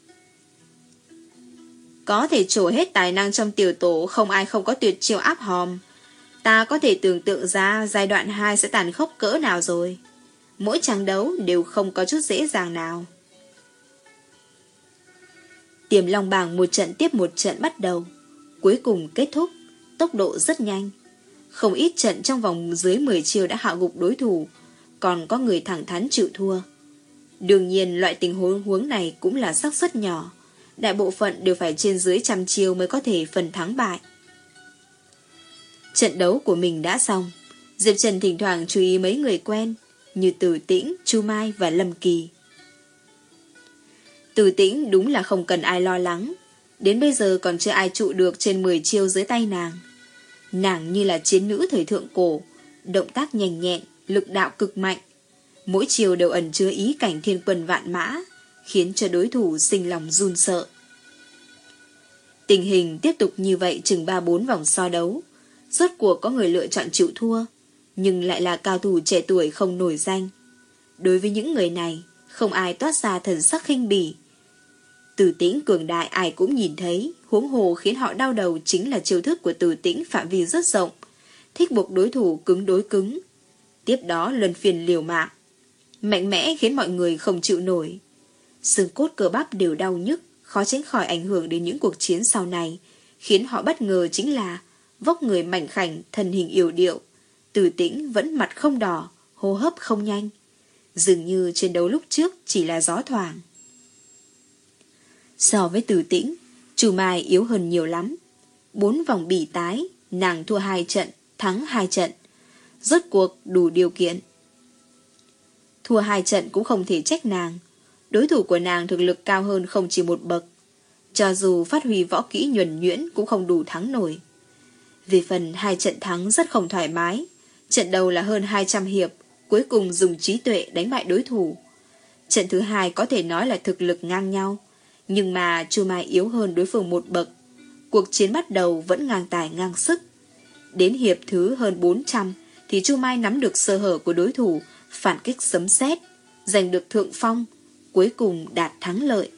Có thể trổ hết tài năng trong tiểu tổ, không ai không có tuyệt chiêu áp hòm. Ta có thể tưởng tượng ra giai đoạn hai sẽ tàn khốc cỡ nào rồi. Mỗi trận đấu đều không có chút dễ dàng nào. Tiềm Long bảng một trận tiếp một trận bắt đầu, cuối cùng kết thúc, tốc độ rất nhanh. Không ít trận trong vòng dưới mười chiêu đã hạ gục đối thủ, còn có người thẳng thắn chịu thua. Đương nhiên loại tình huống huống này cũng là xác suất nhỏ, đại bộ phận đều phải trên dưới trăm chiêu mới có thể phần thắng bại. Trận đấu của mình đã xong, Diệp Trần thỉnh thoảng chú ý mấy người quen như Từ Tĩnh, Chu Mai và Lâm Kỳ. Từ Tĩnh đúng là không cần ai lo lắng, đến bây giờ còn chưa ai trụ được trên mười chiêu dưới tay nàng. Nàng như là chiến nữ thời thượng cổ, động tác nhanh nhẹn, lực đạo cực mạnh. Mỗi chiều đều ẩn chứa ý cảnh thiên quân vạn mã, khiến cho đối thủ sinh lòng run sợ. Tình hình tiếp tục như vậy chừng ba bốn vòng so đấu. Rốt cuộc có người lựa chọn chịu thua, nhưng lại là cao thủ trẻ tuổi không nổi danh. Đối với những người này, không ai toát ra thần sắc khinh bỉ. Từ Tĩnh cường đại ai cũng nhìn thấy, huống hồ khiến họ đau đầu chính là chiêu thức của Từ Tĩnh phạm vi rất rộng, thích buộc đối thủ cứng đối cứng. Tiếp đó luân phiên liều mạng, mạnh mẽ khiến mọi người không chịu nổi. Xương cốt cơ bắp đều đau nhức, khó tránh khỏi ảnh hưởng đến những cuộc chiến sau này. Khiến họ bất ngờ chính là vóc người mảnh khảnh, thân hình yểu điệu, Từ Tĩnh vẫn mặt không đỏ, hô hấp không nhanh, dường như chiến đấu lúc trước chỉ là gió thoảng. So với Từ Tĩnh, Chu Mai yếu hơn nhiều lắm. Bốn vòng bỉ tái, nàng thua hai trận, thắng hai trận, rốt cuộc đủ điều kiện. Thua hai trận cũng không thể trách nàng, đối thủ của nàng thực lực cao hơn không chỉ một bậc, cho dù phát huy võ kỹ nhuần nhuyễn cũng không đủ thắng nổi. Về phần hai trận thắng rất không thoải mái, trận đầu là hơn hai trăm hiệp, cuối cùng dùng trí tuệ đánh bại đối thủ. Trận thứ hai có thể nói là thực lực ngang nhau, nhưng mà Chu Mai yếu hơn đối phương một bậc. Cuộc chiến bắt đầu vẫn ngang tài ngang sức. Đến hiệp thứ hơn bốn trăm thì Chu Mai nắm được sơ hở của đối thủ, phản kích sấm sét, giành được thượng phong, cuối cùng đạt thắng lợi.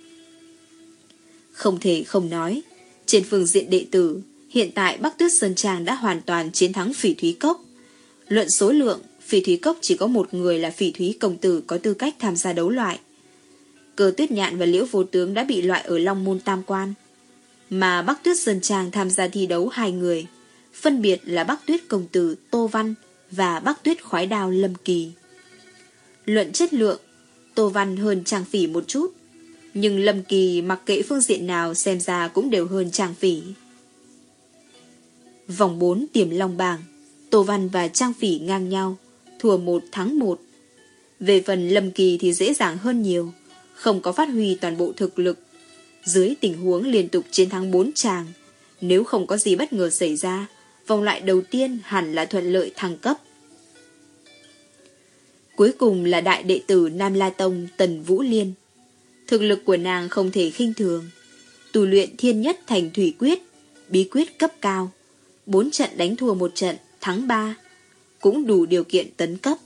Không thể không nói, trên phương diện đệ tử, hiện tại Bắc Tuyết Sơn Trang đã hoàn toàn chiến thắng Phỉ Thúy Cốc. Luận số lượng, Phỉ Thúy Cốc chỉ có một người là Phỉ Thúy công tử có tư cách tham gia đấu loại. Cơ Tuyết Nhạn và Liễu Vô Tướng đã bị loại ở Long Môn Tam Quan, mà Bắc Tuyết Sơn Trang tham gia thi đấu hai người, phân biệt là Bắc Tuyết công tử Tô Văn và Bắc Tuyết khoái đao Lâm Kỳ. Luận chất lượng, Tô Văn hơn Trang Phỉ một chút, nhưng Lâm Kỳ mặc kệ phương diện nào xem ra cũng đều hơn Trang Phỉ. Vòng bốn Tiềm Long bảng, Tô Văn và Trang Phỉ ngang nhau, thua một thắng một. Về phần Lâm Kỳ thì dễ dàng hơn nhiều, không có phát huy toàn bộ thực lực. Dưới tình huống liên tục chiến thắng bốn chàng, nếu không có gì bất ngờ xảy ra, vòng loại đầu tiên hẳn là thuận lợi thăng cấp. Cuối cùng là đại đệ tử Nam La Tông Tần Vũ Liên. Thực lực của nàng không thể khinh thường, tu luyện thiên nhất thành thủy quyết, bí quyết cấp cao, bốn trận đánh thua một trận, thắng ba, cũng đủ điều kiện tấn cấp.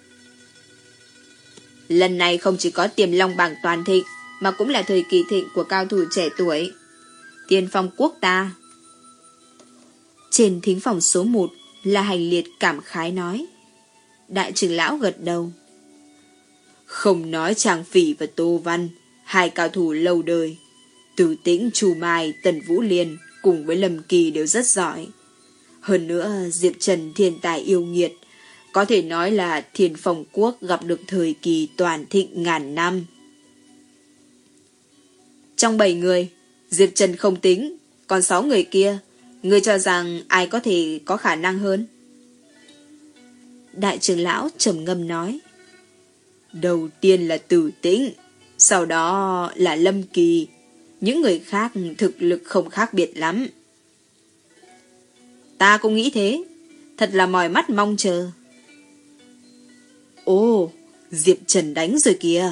Lần này không chỉ có Tiềm Long bảng toàn thịnh, mà cũng là thời kỳ thịnh của cao thủ trẻ tuổi. Tiên phong quốc ta. Trên thính phòng số một là Hành Liệt cảm khái nói. Đại trưởng lão gật đầu. Không nói Trang Phỉ và Tô Văn, hai cao thủ lâu đời, Từ Tĩnh, Chu Mai, Tần Vũ Liên cùng với Lâm Kỳ đều rất giỏi. Hơn nữa Diệp Trần thiên tài yêu nghiệt, có thể nói là Thiên Phong Quốc gặp được thời kỳ toàn thịnh ngàn năm. Trong bảy người, Diệp Trần không tính, còn sáu người kia, ngươi cho rằng ai có thể có khả năng hơn? Đại trưởng lão trầm ngâm nói. Đầu tiên là Tử Tĩnh, sau đó là Lâm Kỳ, những người khác thực lực không khác biệt lắm. Ta cũng nghĩ thế, thật là mỏi mắt mong chờ. Ồ, Diệp Trần đánh rồi kìa.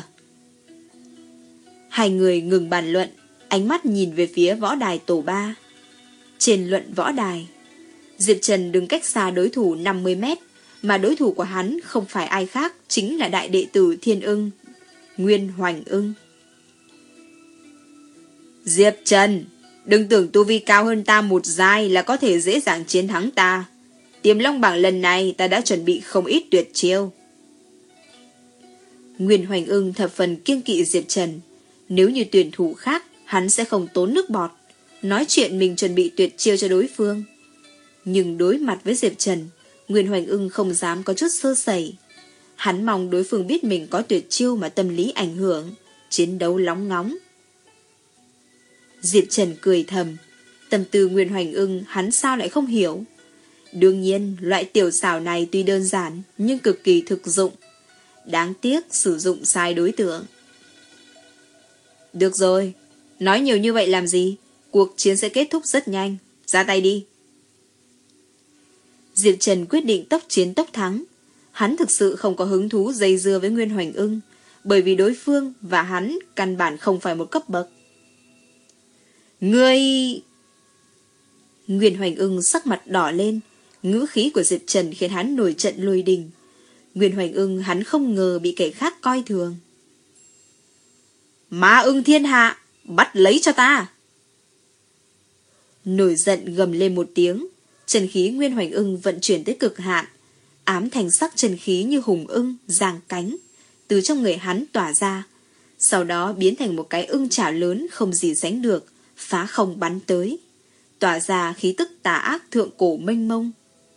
Hai người ngừng bàn luận, ánh mắt nhìn về phía võ đài tổ ba. Trên luận võ đài, Diệp Trần đứng cách xa đối thủ năm mươi mét, mà đối thủ của hắn không phải ai khác, chính là đại đệ tử Thiên Ưng, Nguyên Hoành Ưng. Diệp Trần, đừng tưởng tu vi cao hơn ta một giai là có thể dễ dàng chiến thắng ta. Tiềm Long bảng lần này ta đã chuẩn bị không ít tuyệt chiêu. Nguyên Hoành Ưng thập phần kiêng kỵ Diệp Trần. Nếu như tuyển thủ khác, hắn sẽ không tốn nước bọt, nói chuyện mình chuẩn bị tuyệt chiêu cho đối phương. Nhưng đối mặt với Diệp Trần, Nguyên Hoành Ưng không dám có chút sơ sẩy. Hắn mong đối phương biết mình có tuyệt chiêu mà tâm lý ảnh hưởng, chiến đấu lóng ngóng. Diệp Trần cười thầm, tâm tư Nguyên Hoành Ưng hắn sao lại không hiểu. Đương nhiên, loại tiểu xảo này tuy đơn giản nhưng cực kỳ thực dụng. Đáng tiếc sử dụng sai đối tượng. Được rồi, nói nhiều như vậy làm gì? Cuộc chiến sẽ kết thúc rất nhanh, ra tay đi. Diệp Trần quyết định tốc chiến tốc thắng. Hắn thực sự không có hứng thú dây dưa với Nguyên Hoành Ưng, bởi vì đối phương và hắn căn bản không phải một cấp bậc. Ngươi... Nguyên Hoành Ưng sắc mặt đỏ lên, ngữ khí của Diệp Trần khiến hắn nổi trận lôi đình. Nguyên Hoành Ưng hắn không ngờ bị kẻ khác coi thường. Ma ưng thiên hạ, bắt lấy cho ta! Nổi giận gầm lên một tiếng, chân khí Nguyên Hoành Ưng vận chuyển tới cực hạn, ám thành sắc chân khí như hùng ưng giang cánh từ trong người hắn tỏa ra, sau đó biến thành một cái ưng chảo lớn không gì sánh được, phá không bắn tới, tỏa ra khí tức tà ác thượng cổ mênh mông.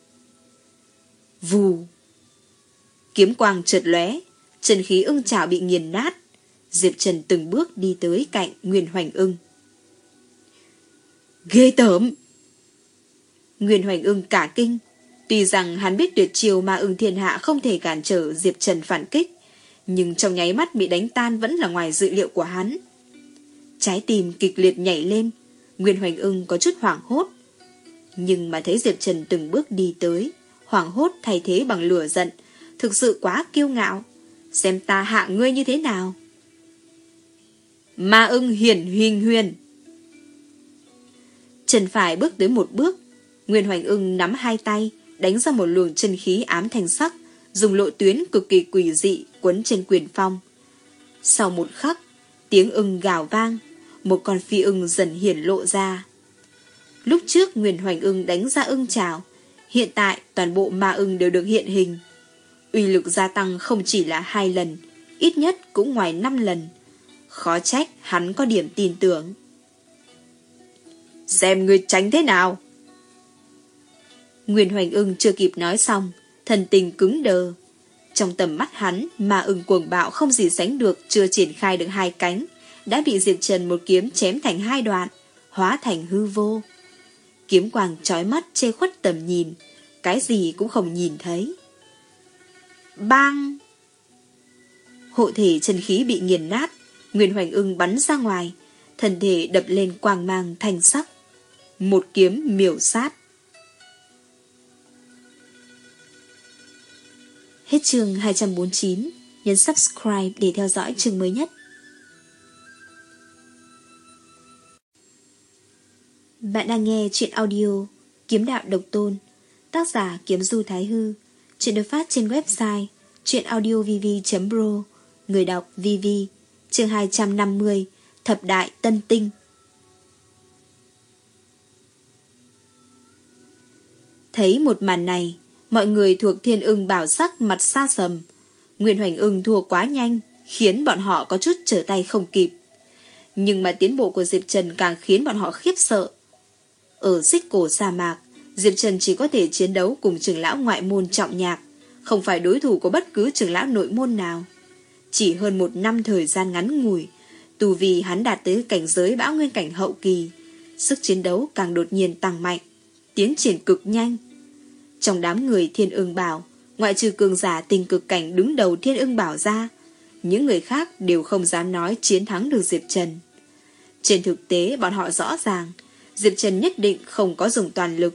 Vù! Kiếm quang chợt lóe, chân khí ưng chảo bị nghiền nát. Diệp Trần từng bước đi tới cạnh Nguyên Hoành Ưng. Ghê tởm! Nguyên Hoành Ưng cả kinh. Tuy rằng hắn biết tuyệt chiêu Ma Ưng Thiên Hạ không thể cản trở Diệp Trần phản kích, nhưng trong nháy mắt bị đánh tan vẫn là ngoài dự liệu của hắn. Trái tim kịch liệt nhảy lên, Nguyên Hoành Ưng có chút hoảng hốt. Nhưng mà thấy Diệp Trần từng bước đi tới, hoảng hốt thay thế bằng lửa giận, thực sự quá kiêu ngạo. Xem ta hạ ngươi như thế nào. Ma Ưng hiển huỳnh huyền. Trần phải bước tới một bước, Nguyên Hoành Ưng nắm hai tay, đánh ra một luồng chân khí ám thành sắc, dùng lộ tuyến cực kỳ quỷ dị quấn trên quyền phong. Sau một khắc, tiếng ưng gào vang, một con phi ưng dần hiển lộ ra. Lúc trước Nguyên Hoành Ưng đánh ra ưng chảo, Hiện tại toàn bộ ma ưng đều được hiện hình. Uy lực gia tăng không chỉ là hai lần, ít nhất cũng ngoài năm lần. Khó trách hắn có điểm tin tưởng. Xem ngươi tránh thế nào. Nguyên Hoành Ưng chưa kịp nói xong, thần tình cứng đờ. Trong tầm mắt hắn, ma ưng cuồng bạo không gì sánh được, chưa triển khai được hai cánh, đã bị Diệp Trần một kiếm chém thành hai đoạn, hóa thành hư vô. Kiếm quang chói mắt che khuất tầm nhìn, cái gì cũng không nhìn thấy. Bang! Hộ thể chân khí bị nghiền nát, Nguyên Hoành Ưng bắn ra ngoài, thân thể đập lên quang mang thanh sắc. Một kiếm miểu sát. Hết chương hai trăm bốn mươi chín, nhấn subscribe để theo dõi chương mới nhất. Bạn đang nghe chuyện audio Kiếm Đạo Độc Tôn, tác giả Kiếm Du Thái Hư. Chuyện được phát trên website chuyenaudiovv chấm pro. Người đọc vê vê. Chương hai trăm năm mươi, Thập Đại Tân Tinh. Thấy một màn này, mọi người thuộc Thiên Ưng Bảo sắc mặt xa sầm. Nguyên Hoành Ưng thua quá nhanh, khiến bọn họ có chút trở tay không kịp. Nhưng mà tiến bộ của Diệp Trần càng khiến bọn họ khiếp sợ. Ở Xích Cổ sa mạc, Diệp Trần chỉ có thể chiến đấu cùng trưởng lão ngoại môn Trọng Nhạc, không phải đối thủ của bất cứ trưởng lão nội môn nào. Chỉ hơn một năm thời gian ngắn ngủi, tu vi hắn đạt tới cảnh giới bão nguyên cảnh hậu kỳ, sức chiến đấu càng đột nhiên tăng mạnh, tiến triển cực nhanh. Trong đám người Thiên Ưng Bảo, ngoại trừ cường giả tình cực cảnh đứng đầu Thiên Ưng Bảo ra, những người khác đều không dám nói chiến thắng được Diệp Trần. Trên thực tế bọn họ rõ ràng, Diệp Trần nhất định không có dùng toàn lực.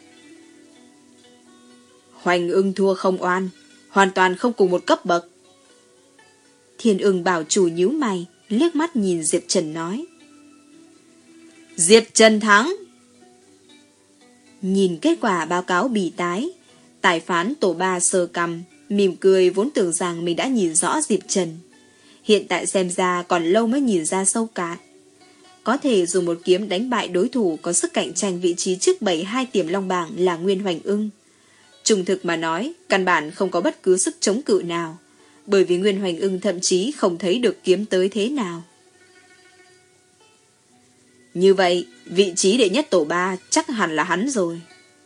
Hoành Ưng thua không oan, hoàn toàn không cùng một cấp bậc. Thiên Ưng Bảo chủ nhíu mày, liếc mắt nhìn Diệp Trần nói. Diệp Trần thắng. Nhìn kết quả báo cáo bì tái, tài phán tổ ba sơ cằm, mỉm cười, vốn tưởng rằng mình đã nhìn rõ Diệp Trần. Hiện tại xem ra còn lâu mới nhìn ra sâu cạn. Có thể dùng một kiếm đánh bại đối thủ có sức cạnh tranh vị trí trước bảy hai tiềm long bảng là Nguyên Hoành Ưng. Trung thực mà nói, căn bản không có bất cứ sức chống cự nào, bởi vì Nguyên Hoành Ưng thậm chí không thấy được kiếm tới thế nào. Như vậy, vị trí đệ nhất tổ ba chắc hẳn là hắn rồi.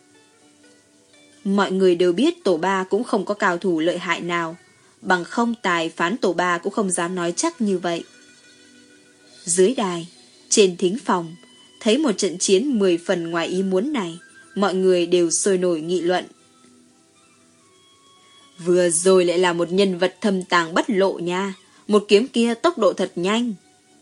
Mọi người đều biết tổ ba cũng không có cao thủ lợi hại nào, bằng không tài phán tổ ba cũng không dám nói chắc như vậy. Dưới đài, trên thính phòng, thấy một trận chiến mười phần ngoài ý muốn này, mọi người đều sôi nổi nghị luận. Vừa rồi lại là một nhân vật thâm tàng bất lộ nha, một kiếm kia tốc độ thật nhanh.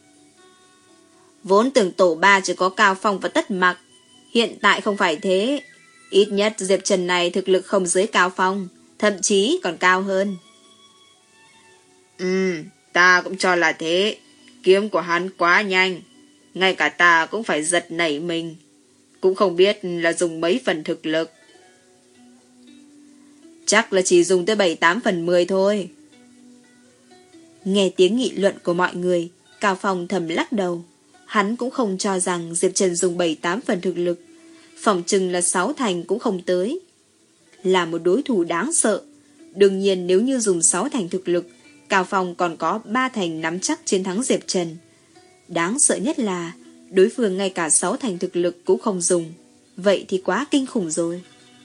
Vốn tưởng tổ ba chỉ có Cao Phong và Tất Mặc, hiện tại không phải thế. Ít nhất Diệp Trần này thực lực không dưới Cao Phong, thậm chí còn cao hơn. Ừ, ta cũng cho là thế. Kiếm của hắn quá nhanh, ngay cả ta cũng phải giật nảy mình, cũng không biết là dùng mấy phần thực lực. Chắc là chỉ dùng tới bảy tám phần mười thôi. Nghe tiếng nghị luận của mọi người, Cao Phong thầm lắc đầu. Hắn cũng không cho rằng Diệp Trần dùng bảy tám phần thực lực, phỏng chừng là sáu thành cũng không tới. Là một đối thủ đáng sợ. Đương nhiên nếu như dùng sáu thành thực lực, Cao Phong còn có ba thành nắm chắc chiến thắng Diệp Trần. Đáng sợ nhất là đối phương ngay cả sáu thành thực lực cũng không dùng. Vậy thì quá kinh khủng rồi.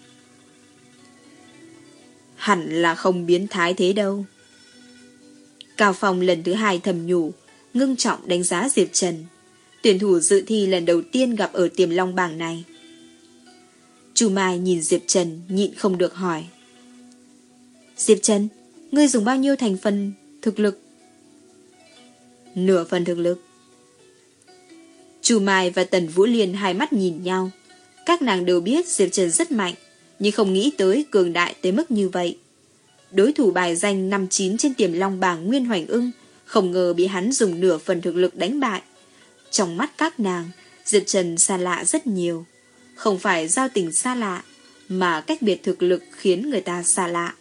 Hẳn là không biến thái thế đâu. Cao Phong lần thứ hai thầm nhủ, ngưng trọng đánh giá Diệp Trần. Tuyển thủ dự thi lần đầu tiên gặp ở tiềm long bảng này. Chu Mai nhìn Diệp Trần nhịn không được hỏi. Diệp Trần, ngươi dùng bao nhiêu thành phần thực lực? Nửa phần thực lực. Chu Mai và Tần Vũ Liên hai mắt nhìn nhau. Các nàng đều biết Diệp Trần rất mạnh, nhưng không nghĩ tới cường đại tới mức như vậy. Đối thủ bài danh năm chín trên tiềm long bảng Nguyên Hoành Ưng không ngờ bị hắn dùng nửa phần thực lực đánh bại. Trong mắt các nàng, Diệp Trần xa lạ rất nhiều. Không phải giao tình xa lạ, mà cách biệt thực lực khiến người ta xa lạ.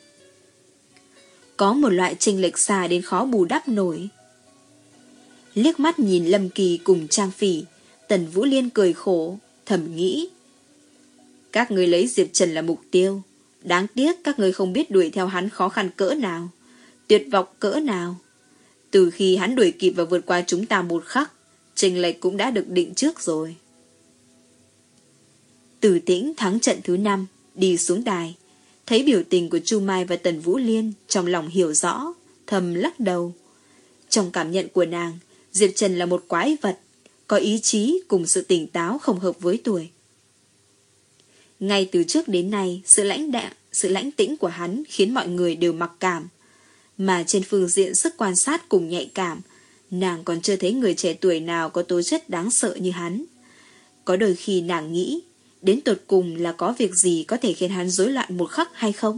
Có một loại chênh lệch xa đến khó bù đắp nổi. Liếc mắt nhìn Lâm Kỳ cùng Trang Phỉ, Tần Vũ Liên cười khổ, thầm nghĩ. Các người lấy Diệp Trần là mục tiêu. Đáng tiếc các người không biết đuổi theo hắn khó khăn cỡ nào, tuyệt vọng cỡ nào. Từ khi hắn đuổi kịp và vượt qua chúng ta một khắc, chênh lệch cũng đã được định trước rồi. Từ Tĩnh thắng trận thứ năm, đi xuống đài, thấy biểu tình của Chu Mai và Tần Vũ Liên, trong lòng hiểu rõ, thầm lắc đầu. Trong cảm nhận của nàng, Diệp Trần là một quái vật, có ý chí cùng sự tỉnh táo không hợp với tuổi. Ngay từ trước đến nay, sự lãnh đạm, sự lãnh tĩnh của hắn khiến mọi người đều mặc cảm. Mà trên phương diện sức quan sát cùng nhạy cảm, nàng còn chưa thấy người trẻ tuổi nào có tố chất đáng sợ như hắn. Có đôi khi nàng nghĩ, đến tột cùng là có việc gì có thể khiến hắn rối loạn một khắc hay không?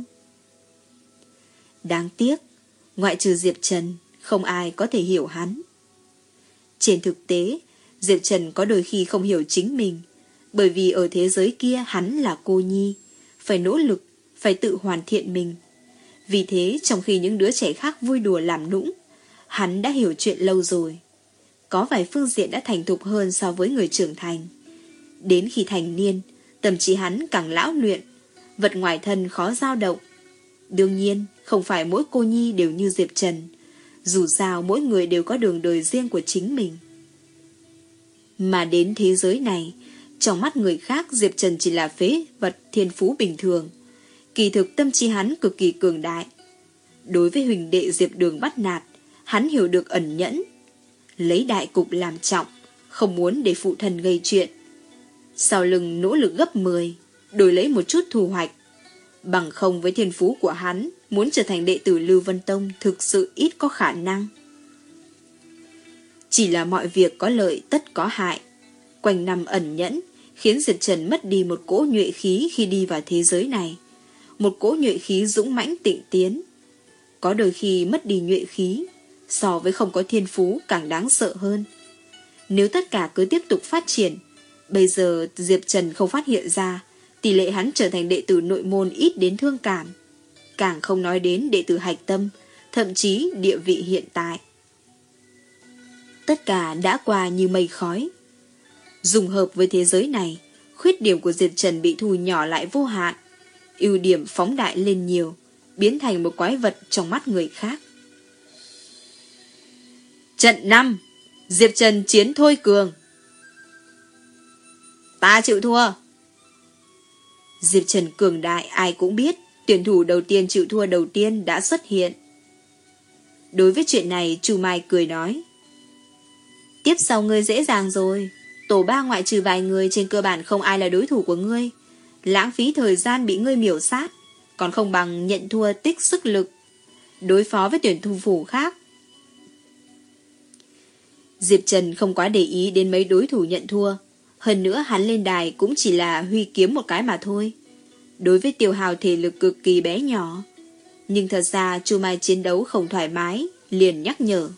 Đáng tiếc, ngoại trừ Diệp Trần, không ai có thể hiểu hắn. Trên thực tế, Diệp Trần có đôi khi không hiểu chính mình, bởi vì ở thế giới kia hắn là cô nhi, phải nỗ lực, phải tự hoàn thiện mình. Vì thế, trong khi những đứa trẻ khác vui đùa làm nũng, hắn đã hiểu chuyện lâu rồi. Có vài phương diện đã thành thục hơn so với người trưởng thành. Đến khi thành niên, tâm trí hắn càng lão luyện, vật ngoài thân khó dao động. Đương nhiên, không phải mỗi cô nhi đều như Diệp Trần. Dù sao mỗi người đều có đường đời riêng của chính mình. Mà đến thế giới này, trong mắt người khác Diệp Trần chỉ là phế vật thiên phú bình thường. Kỳ thực tâm trí hắn cực kỳ cường đại. Đối với huỳnh đệ Diệp Đường bắt nạt, hắn hiểu được ẩn nhẫn, lấy đại cục làm trọng, không muốn để phụ thân gây chuyện. Sau lưng nỗ lực gấp mười, đổi lấy một chút thu hoạch. Bằng không với thiên phú của hắn, muốn trở thành đệ tử Lưu Vân Tông thực sự ít có khả năng. Chỉ là mọi việc có lợi tất có hại. Quanh năm ẩn nhẫn, khiến Diệp Trần mất đi một cỗ nhuệ khí khi đi vào thế giới này. Một cỗ nhuệ khí dũng mãnh tịnh tiến. Có đôi khi mất đi nhuệ khí, so với không có thiên phú càng đáng sợ hơn. Nếu tất cả cứ tiếp tục phát triển, bây giờ Diệp Trần không phát hiện ra, tỷ lệ hắn trở thành đệ tử nội môn ít đến thương cảm. Càng không nói đến đệ tử hạch tâm, thậm chí địa vị hiện tại. Tất cả đã qua như mây khói. Dùng hợp với thế giới này, khuyết điểm của Diệp Trần bị thu nhỏ lại vô hạn, ưu điểm phóng đại lên nhiều, biến thành một quái vật trong mắt người khác. Trận năm, Diệp Trần chiến Thôi Cường. Ta chịu thua. Diệp Trần cường đại ai cũng biết, tuyển thủ đầu tiên chịu thua đầu tiên đã xuất hiện. Đối với chuyện này, Chu Mai cười nói: Tiếp sau ngươi dễ dàng rồi. Tổ ba ngoại trừ vài người, trên cơ bản không ai là đối thủ của ngươi. Lãng phí thời gian bị ngươi miểu sát, còn không bằng nhận thua tích sức lực đối phó với tuyển thủ phủ khác. Diệp Trần không quá để ý đến mấy đối thủ nhận thua. Hơn nữa hắn lên đài cũng chỉ là huy kiếm một cái mà thôi, đối với tiêu hao thể lực cực kỳ bé nhỏ. Nhưng thật ra Chu Mai chiến đấu không thoải mái, liền nhắc nhở: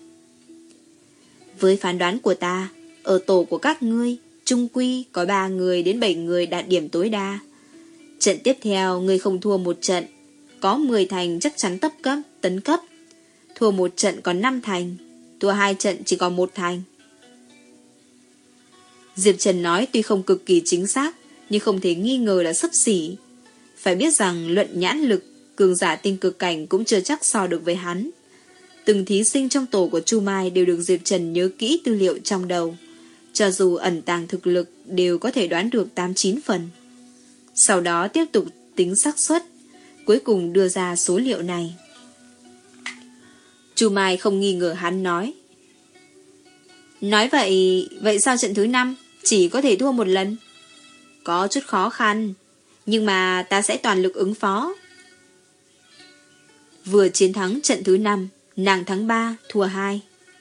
Với phán đoán của ta, ở tổ của các ngươi chung quy có ba người đến bảy người đạt điểm tối đa. Trận tiếp theo ngươi không thua một trận, có mười thành chắc chắn tấp cấp, tấn cấp. Thua một trận còn năm thành, thua hai trận chỉ còn một thành. Diệp Trần nói tuy không cực kỳ chính xác, nhưng không thể nghi ngờ là xấp xỉ. Phải biết rằng luận nhãn lực, cường giả tinh cực cảnh cũng chưa chắc so được với hắn. Từng thí sinh trong tổ của Chu Mai đều được Diệp Trần nhớ kỹ tư liệu trong đầu. Cho dù ẩn tàng thực lực đều có thể đoán được tám chín phần. Sau đó tiếp tục tính xác suất, cuối cùng đưa ra số liệu này. Chu Mai không nghi ngờ hắn nói: Nói vậy, vậy sao trận thứ năm chỉ có thể thua một lần? Có chút khó khăn, nhưng mà ta sẽ toàn lực ứng phó. Vừa chiến thắng trận thứ năm, nàng thắng ba, thua hai.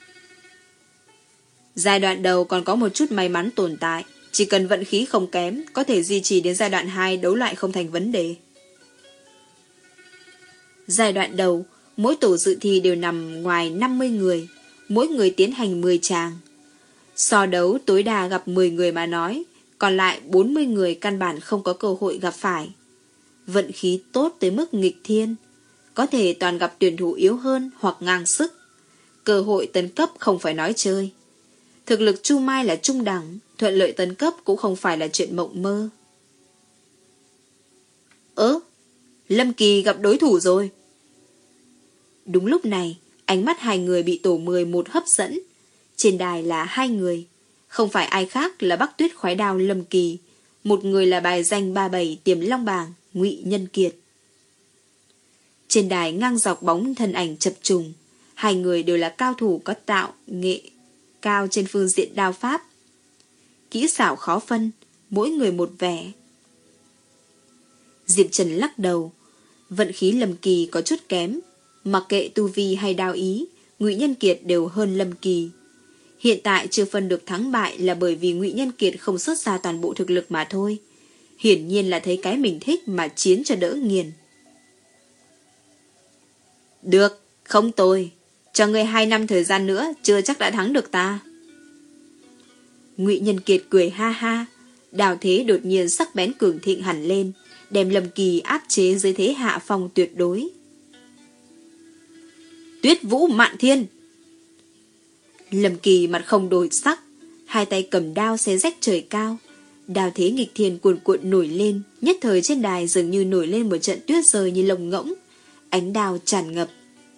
Giai đoạn đầu còn có một chút may mắn tồn tại, chỉ cần vận khí không kém, có thể duy trì đến giai đoạn hai đấu lại không thành vấn đề. Giai đoạn đầu, mỗi tổ dự thi đều nằm ngoài năm mươi người, mỗi người tiến hành mười tràng. So đấu tối đa gặp mười người mà nói, còn lại bốn mươi người căn bản không có cơ hội gặp phải. Vận khí tốt tới mức nghịch thiên, có thể toàn gặp tuyển thủ yếu hơn hoặc ngang sức. Cơ hội tấn cấp không phải nói chơi. Thực lực Chu Mai là trung đẳng, thuận lợi tấn cấp cũng không phải là chuyện mộng mơ. Ơ, Lâm Kỳ gặp đối thủ rồi. Đúng lúc này, ánh mắt hai người bị tổ mười một hấp dẫn. Trên đài là hai người, không phải ai khác là Bắc Tuyết Khoái Đao Lâm Kỳ, một người là bài danh ba bảy Tiềm Long Bảng Ngụy Nhân Kiệt. Trên đài ngang dọc bóng thân ảnh chập trùng, hai người đều là cao thủ có tạo nghệ cao trên phương diện đao pháp. Kỹ xảo khó phân, mỗi người một vẻ. Diệp Trần lắc đầu, vận khí Lâm Kỳ có chút kém, mặc kệ tu vi hay đao ý, Ngụy Nhân Kiệt đều hơn Lâm Kỳ. Hiện tại chưa phân được thắng bại là bởi vì Ngụy Nhân Kiệt không xuất ra toàn bộ thực lực mà thôi. Hiển nhiên là thấy cái mình thích mà chiến cho đỡ nghiền. Được, không tồi. Cho ngươi hai năm thời gian nữa, chưa chắc đã thắng được ta. Ngụy Nhân Kiệt cười ha ha, đao thế đột nhiên sắc bén cường thịnh hẳn lên, đem Lâm Kỳ áp chế dưới thế hạ phong tuyệt đối. Tuyết Vũ Mạn Thiên. Lâm Kỳ mặt không đổi sắc, hai tay cầm đao xé rách trời cao, đao thế nghịch thiên cuồn cuộn nổi lên, nhất thời trên đài dường như nổi lên một trận tuyết rơi như lồng ngỗng, ánh đao tràn ngập.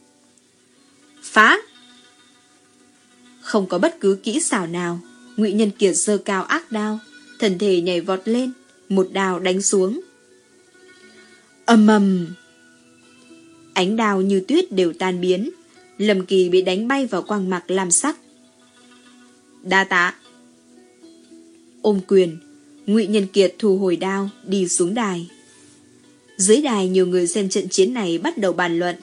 Phá! Không có bất cứ kỹ xảo nào, Ngụy Nhân Kiệt giơ cao ác đao, thân thể nhảy vọt lên, một đao đánh xuống. Ầm ầm! Ánh đao như tuyết đều tan biến, Lâm Kỳ bị đánh bay vào quang mạc lam sắc. Đa tạ. Ôm quyền, Ngụy Nhân Kiệt thu hồi đao, đi xuống đài. Dưới đài nhiều người xem trận chiến này bắt đầu bàn luận.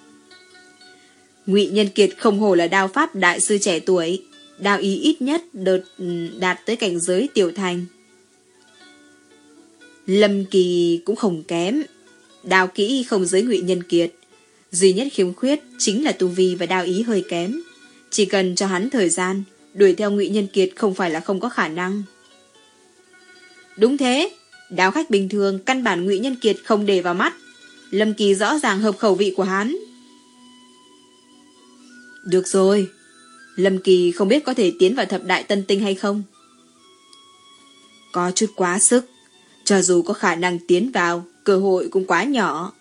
Ngụy Nhân Kiệt không hổ là đao pháp đại sư trẻ tuổi, đao ý ít nhất đợt đạt tới cảnh giới tiểu thành. Lâm Kỳ cũng không kém, đao kỹ không giới Ngụy Nhân Kiệt, duy nhất khiếm khuyết chính là tu vi và đao ý hơi kém. Chỉ cần cho hắn thời gian, đuổi theo Ngụy Nhân Kiệt không phải là không có khả năng. Đúng thế, đao khách bình thường căn bản Ngụy Nhân Kiệt không để vào mắt. Lâm Kỳ rõ ràng hợp khẩu vị của hắn. Được rồi, Lâm Kỳ không biết có thể tiến vào thập đại tân tinh hay không. Có chút quá sức, cho dù có khả năng tiến vào, cơ hội cũng quá nhỏ.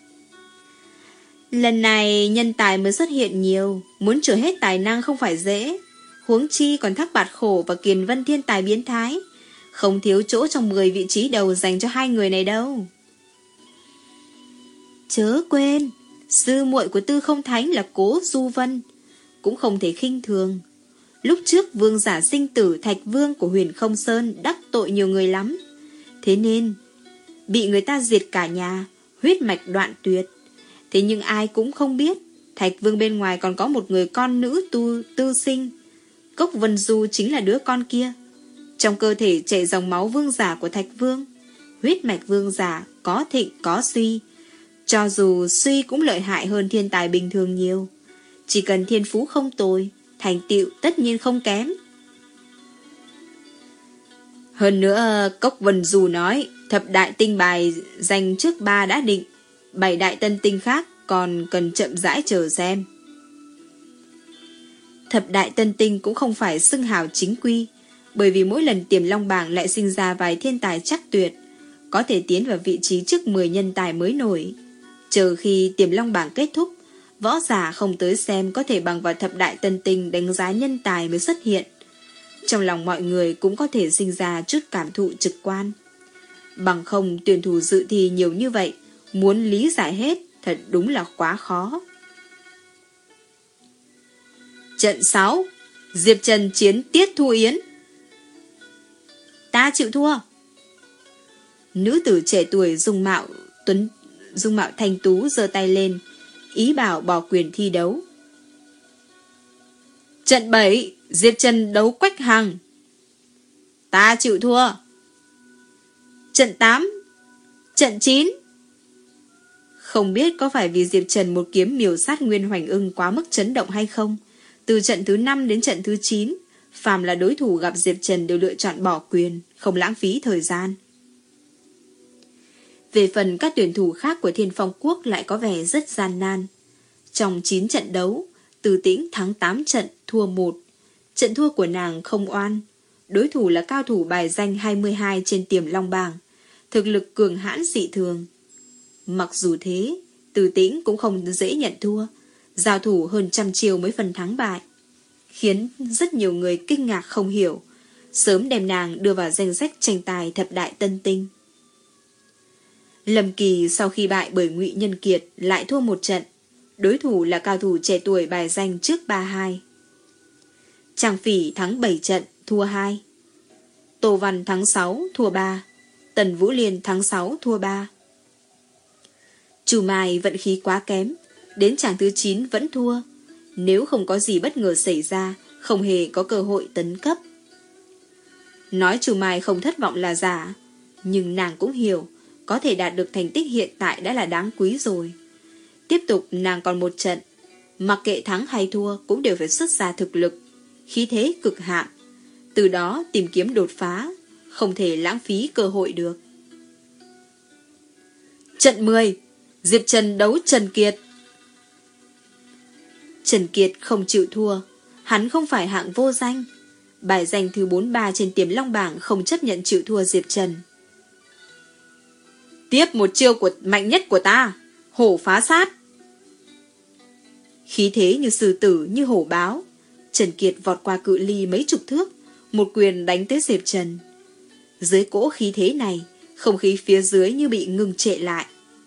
Lần này nhân tài mới xuất hiện nhiều, muốn trở hết tài năng không phải dễ. Huống chi còn Thác Bạt Khổ và Kiền Vân thiên tài biến thái, không thiếu chỗ trong mười vị trí đầu dành cho hai người này đâu. Chớ quên, sư muội của Tư Không Thánh là Cố Du Vân, cũng không thể khinh thường. Lúc trước vương giả sinh tử Thạch Vương của Huyền Không Sơn đắc tội nhiều người lắm, thế nên bị người ta diệt cả nhà, huyết mạch đoạn tuyệt. Thế nhưng ai cũng không biết Thạch Vương bên ngoài còn có một người con nữ tu tư sinh. Cốc Vân Du chính là đứa con kia. Trong cơ thể chảy dòng máu vương giả của Thạch Vương. Huyết mạch vương giả có thịnh có suy, cho dù suy cũng lợi hại hơn thiên tài bình thường nhiều. Chỉ cần thiên phú không tồi, thành tựu tất nhiên không kém. Hơn nữa, Cốc Vân Du nói thập đại tinh bài dành trước ba đã định, bảy đại tân tinh khác còn cần chậm rãi chờ xem. Thập đại tân tinh cũng không phải xưng hào chính quy, bởi vì mỗi lần Tiềm Long Bảng lại sinh ra vài thiên tài chắc tuyệt, có thể tiến vào vị trí trước mười nhân tài mới nổi. Chờ khi Tiềm Long Bảng kết thúc, võ giả không tới xem có thể bằng vào thập đại tân tinh đánh giá nhân tài mới xuất hiện. Trong lòng mọi người cũng có thể sinh ra chút cảm thụ trực quan. Bằng không tuyển thủ dự thi nhiều như vậy, muốn lý giải hết thật đúng là quá khó. Trận sáu, Diệp Trần chiến Tiết Thu Yến. Ta chịu thua. Nữ tử trẻ tuổi dung mạo tuấn dung mạo thanh tú giơ tay lên, ý bảo bỏ quyền thi đấu. Trận bảy, Diệp Trần đấu Quách Hằng. Ta chịu thua. Trận tám, trận chín. Không biết có phải vì Diệp Trần một kiếm miểu sát Nguyên Hoành Ưng quá mức chấn động hay không, từ trận thứ năm đến trận thứ chín, phàm là đối thủ gặp Diệp Trần đều lựa chọn bỏ quyền, không lãng phí thời gian. Về phần các tuyển thủ khác của Thiên Phong Quốc lại có vẻ rất gian nan. Trong chín trận đấu, Từ Tĩnh thắng tám trận, thua một. Trận thua của nàng không oan. Đối thủ là cao thủ bài danh hai mươi hai trên Tiềm Long Bảng, thực lực cường hãn dị thường, Mặc dù thế, Từ Tĩnh cũng không dễ nhận thua, giao thủ hơn trăm chiều mới phần thắng bại, khiến rất nhiều người kinh ngạc không hiểu, sớm đem nàng đưa vào danh sách tranh tài thập đại tân tinh. Lâm Kỳ sau khi bại bởi Ngụy Nhân Kiệt lại thua một trận, đối thủ là cao thủ trẻ tuổi bài danh trước ba hai. Trang Phỉ thắng bảy trận, thua hai. Tô Văn thắng sáu, thua ba. Tần Vũ Liên thắng sáu, thua ba. Chu Mai vận khí quá kém, đến chàng thứ chín vẫn thua. Nếu không có gì bất ngờ xảy ra, không hề có cơ hội tấn cấp. Nói Chu Mai không thất vọng là giả, nhưng nàng cũng hiểu, có thể đạt được thành tích hiện tại đã là đáng quý rồi. Tiếp tục nàng còn một trận, mặc kệ thắng hay thua cũng đều phải xuất ra thực lực, khí thế cực hạn, từ đó tìm kiếm đột phá, không thể lãng phí cơ hội được. Trận mười, Diệp Trần đấu Trần Kiệt. Trần Kiệt không chịu thua, hắn không phải hạng vô danh. Bài danh thứ bốn mươi ba trên Tiềm Long bảng không chấp nhận chịu thua Diệp Trần. Tiếp một chiêu của mạnh nhất của ta, hổ phá sát. Khí thế như sư tử như hổ báo, Trần Kiệt vọt qua cự ly mấy chục thước, một quyền đánh tới Diệp Trần. Dưới cỗ khí thế này, không khí phía dưới như bị ngừng trệ lại.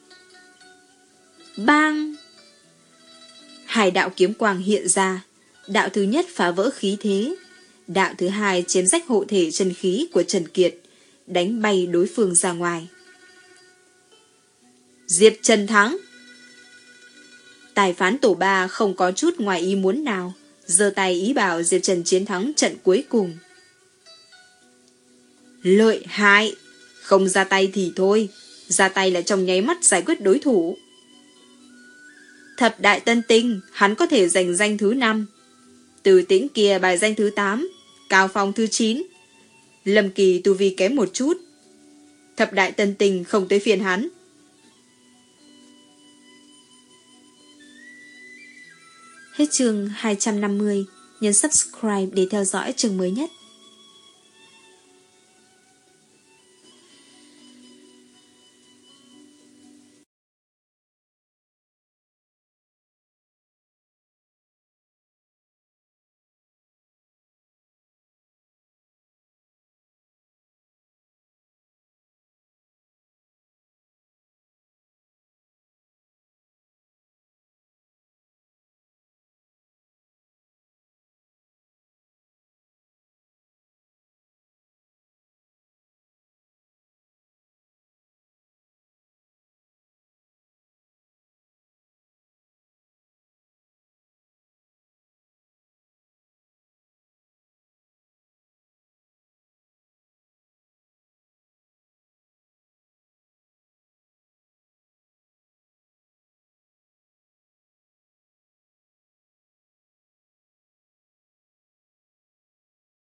Bang! Hai đạo kiếm quang hiện ra, đạo thứ nhất phá vỡ khí thế, đạo thứ hai chém rách hộ thể chân khí của Trần Kiệt, đánh bay đối phương ra ngoài. Diệp Trần thắng. Tài phán tổ ba không có chút ngoài ý muốn nào, giơ tay ý bảo Diệp Trần chiến thắng trận cuối cùng. Lợi hại, không ra tay thì thôi, ra tay là trong nháy mắt giải quyết đối thủ. Thập đại tân tinh, hắn có thể giành danh thứ năm. Từ Tĩnh kia bài danh thứ tám, Cao Phong thứ chín. Lâm Kỳ tu vi kém một chút. Thập đại tân tinh không tới phiền hắn. Hết chương hai trăm năm mươi, nhấn subscribe để theo dõi chương mới nhất.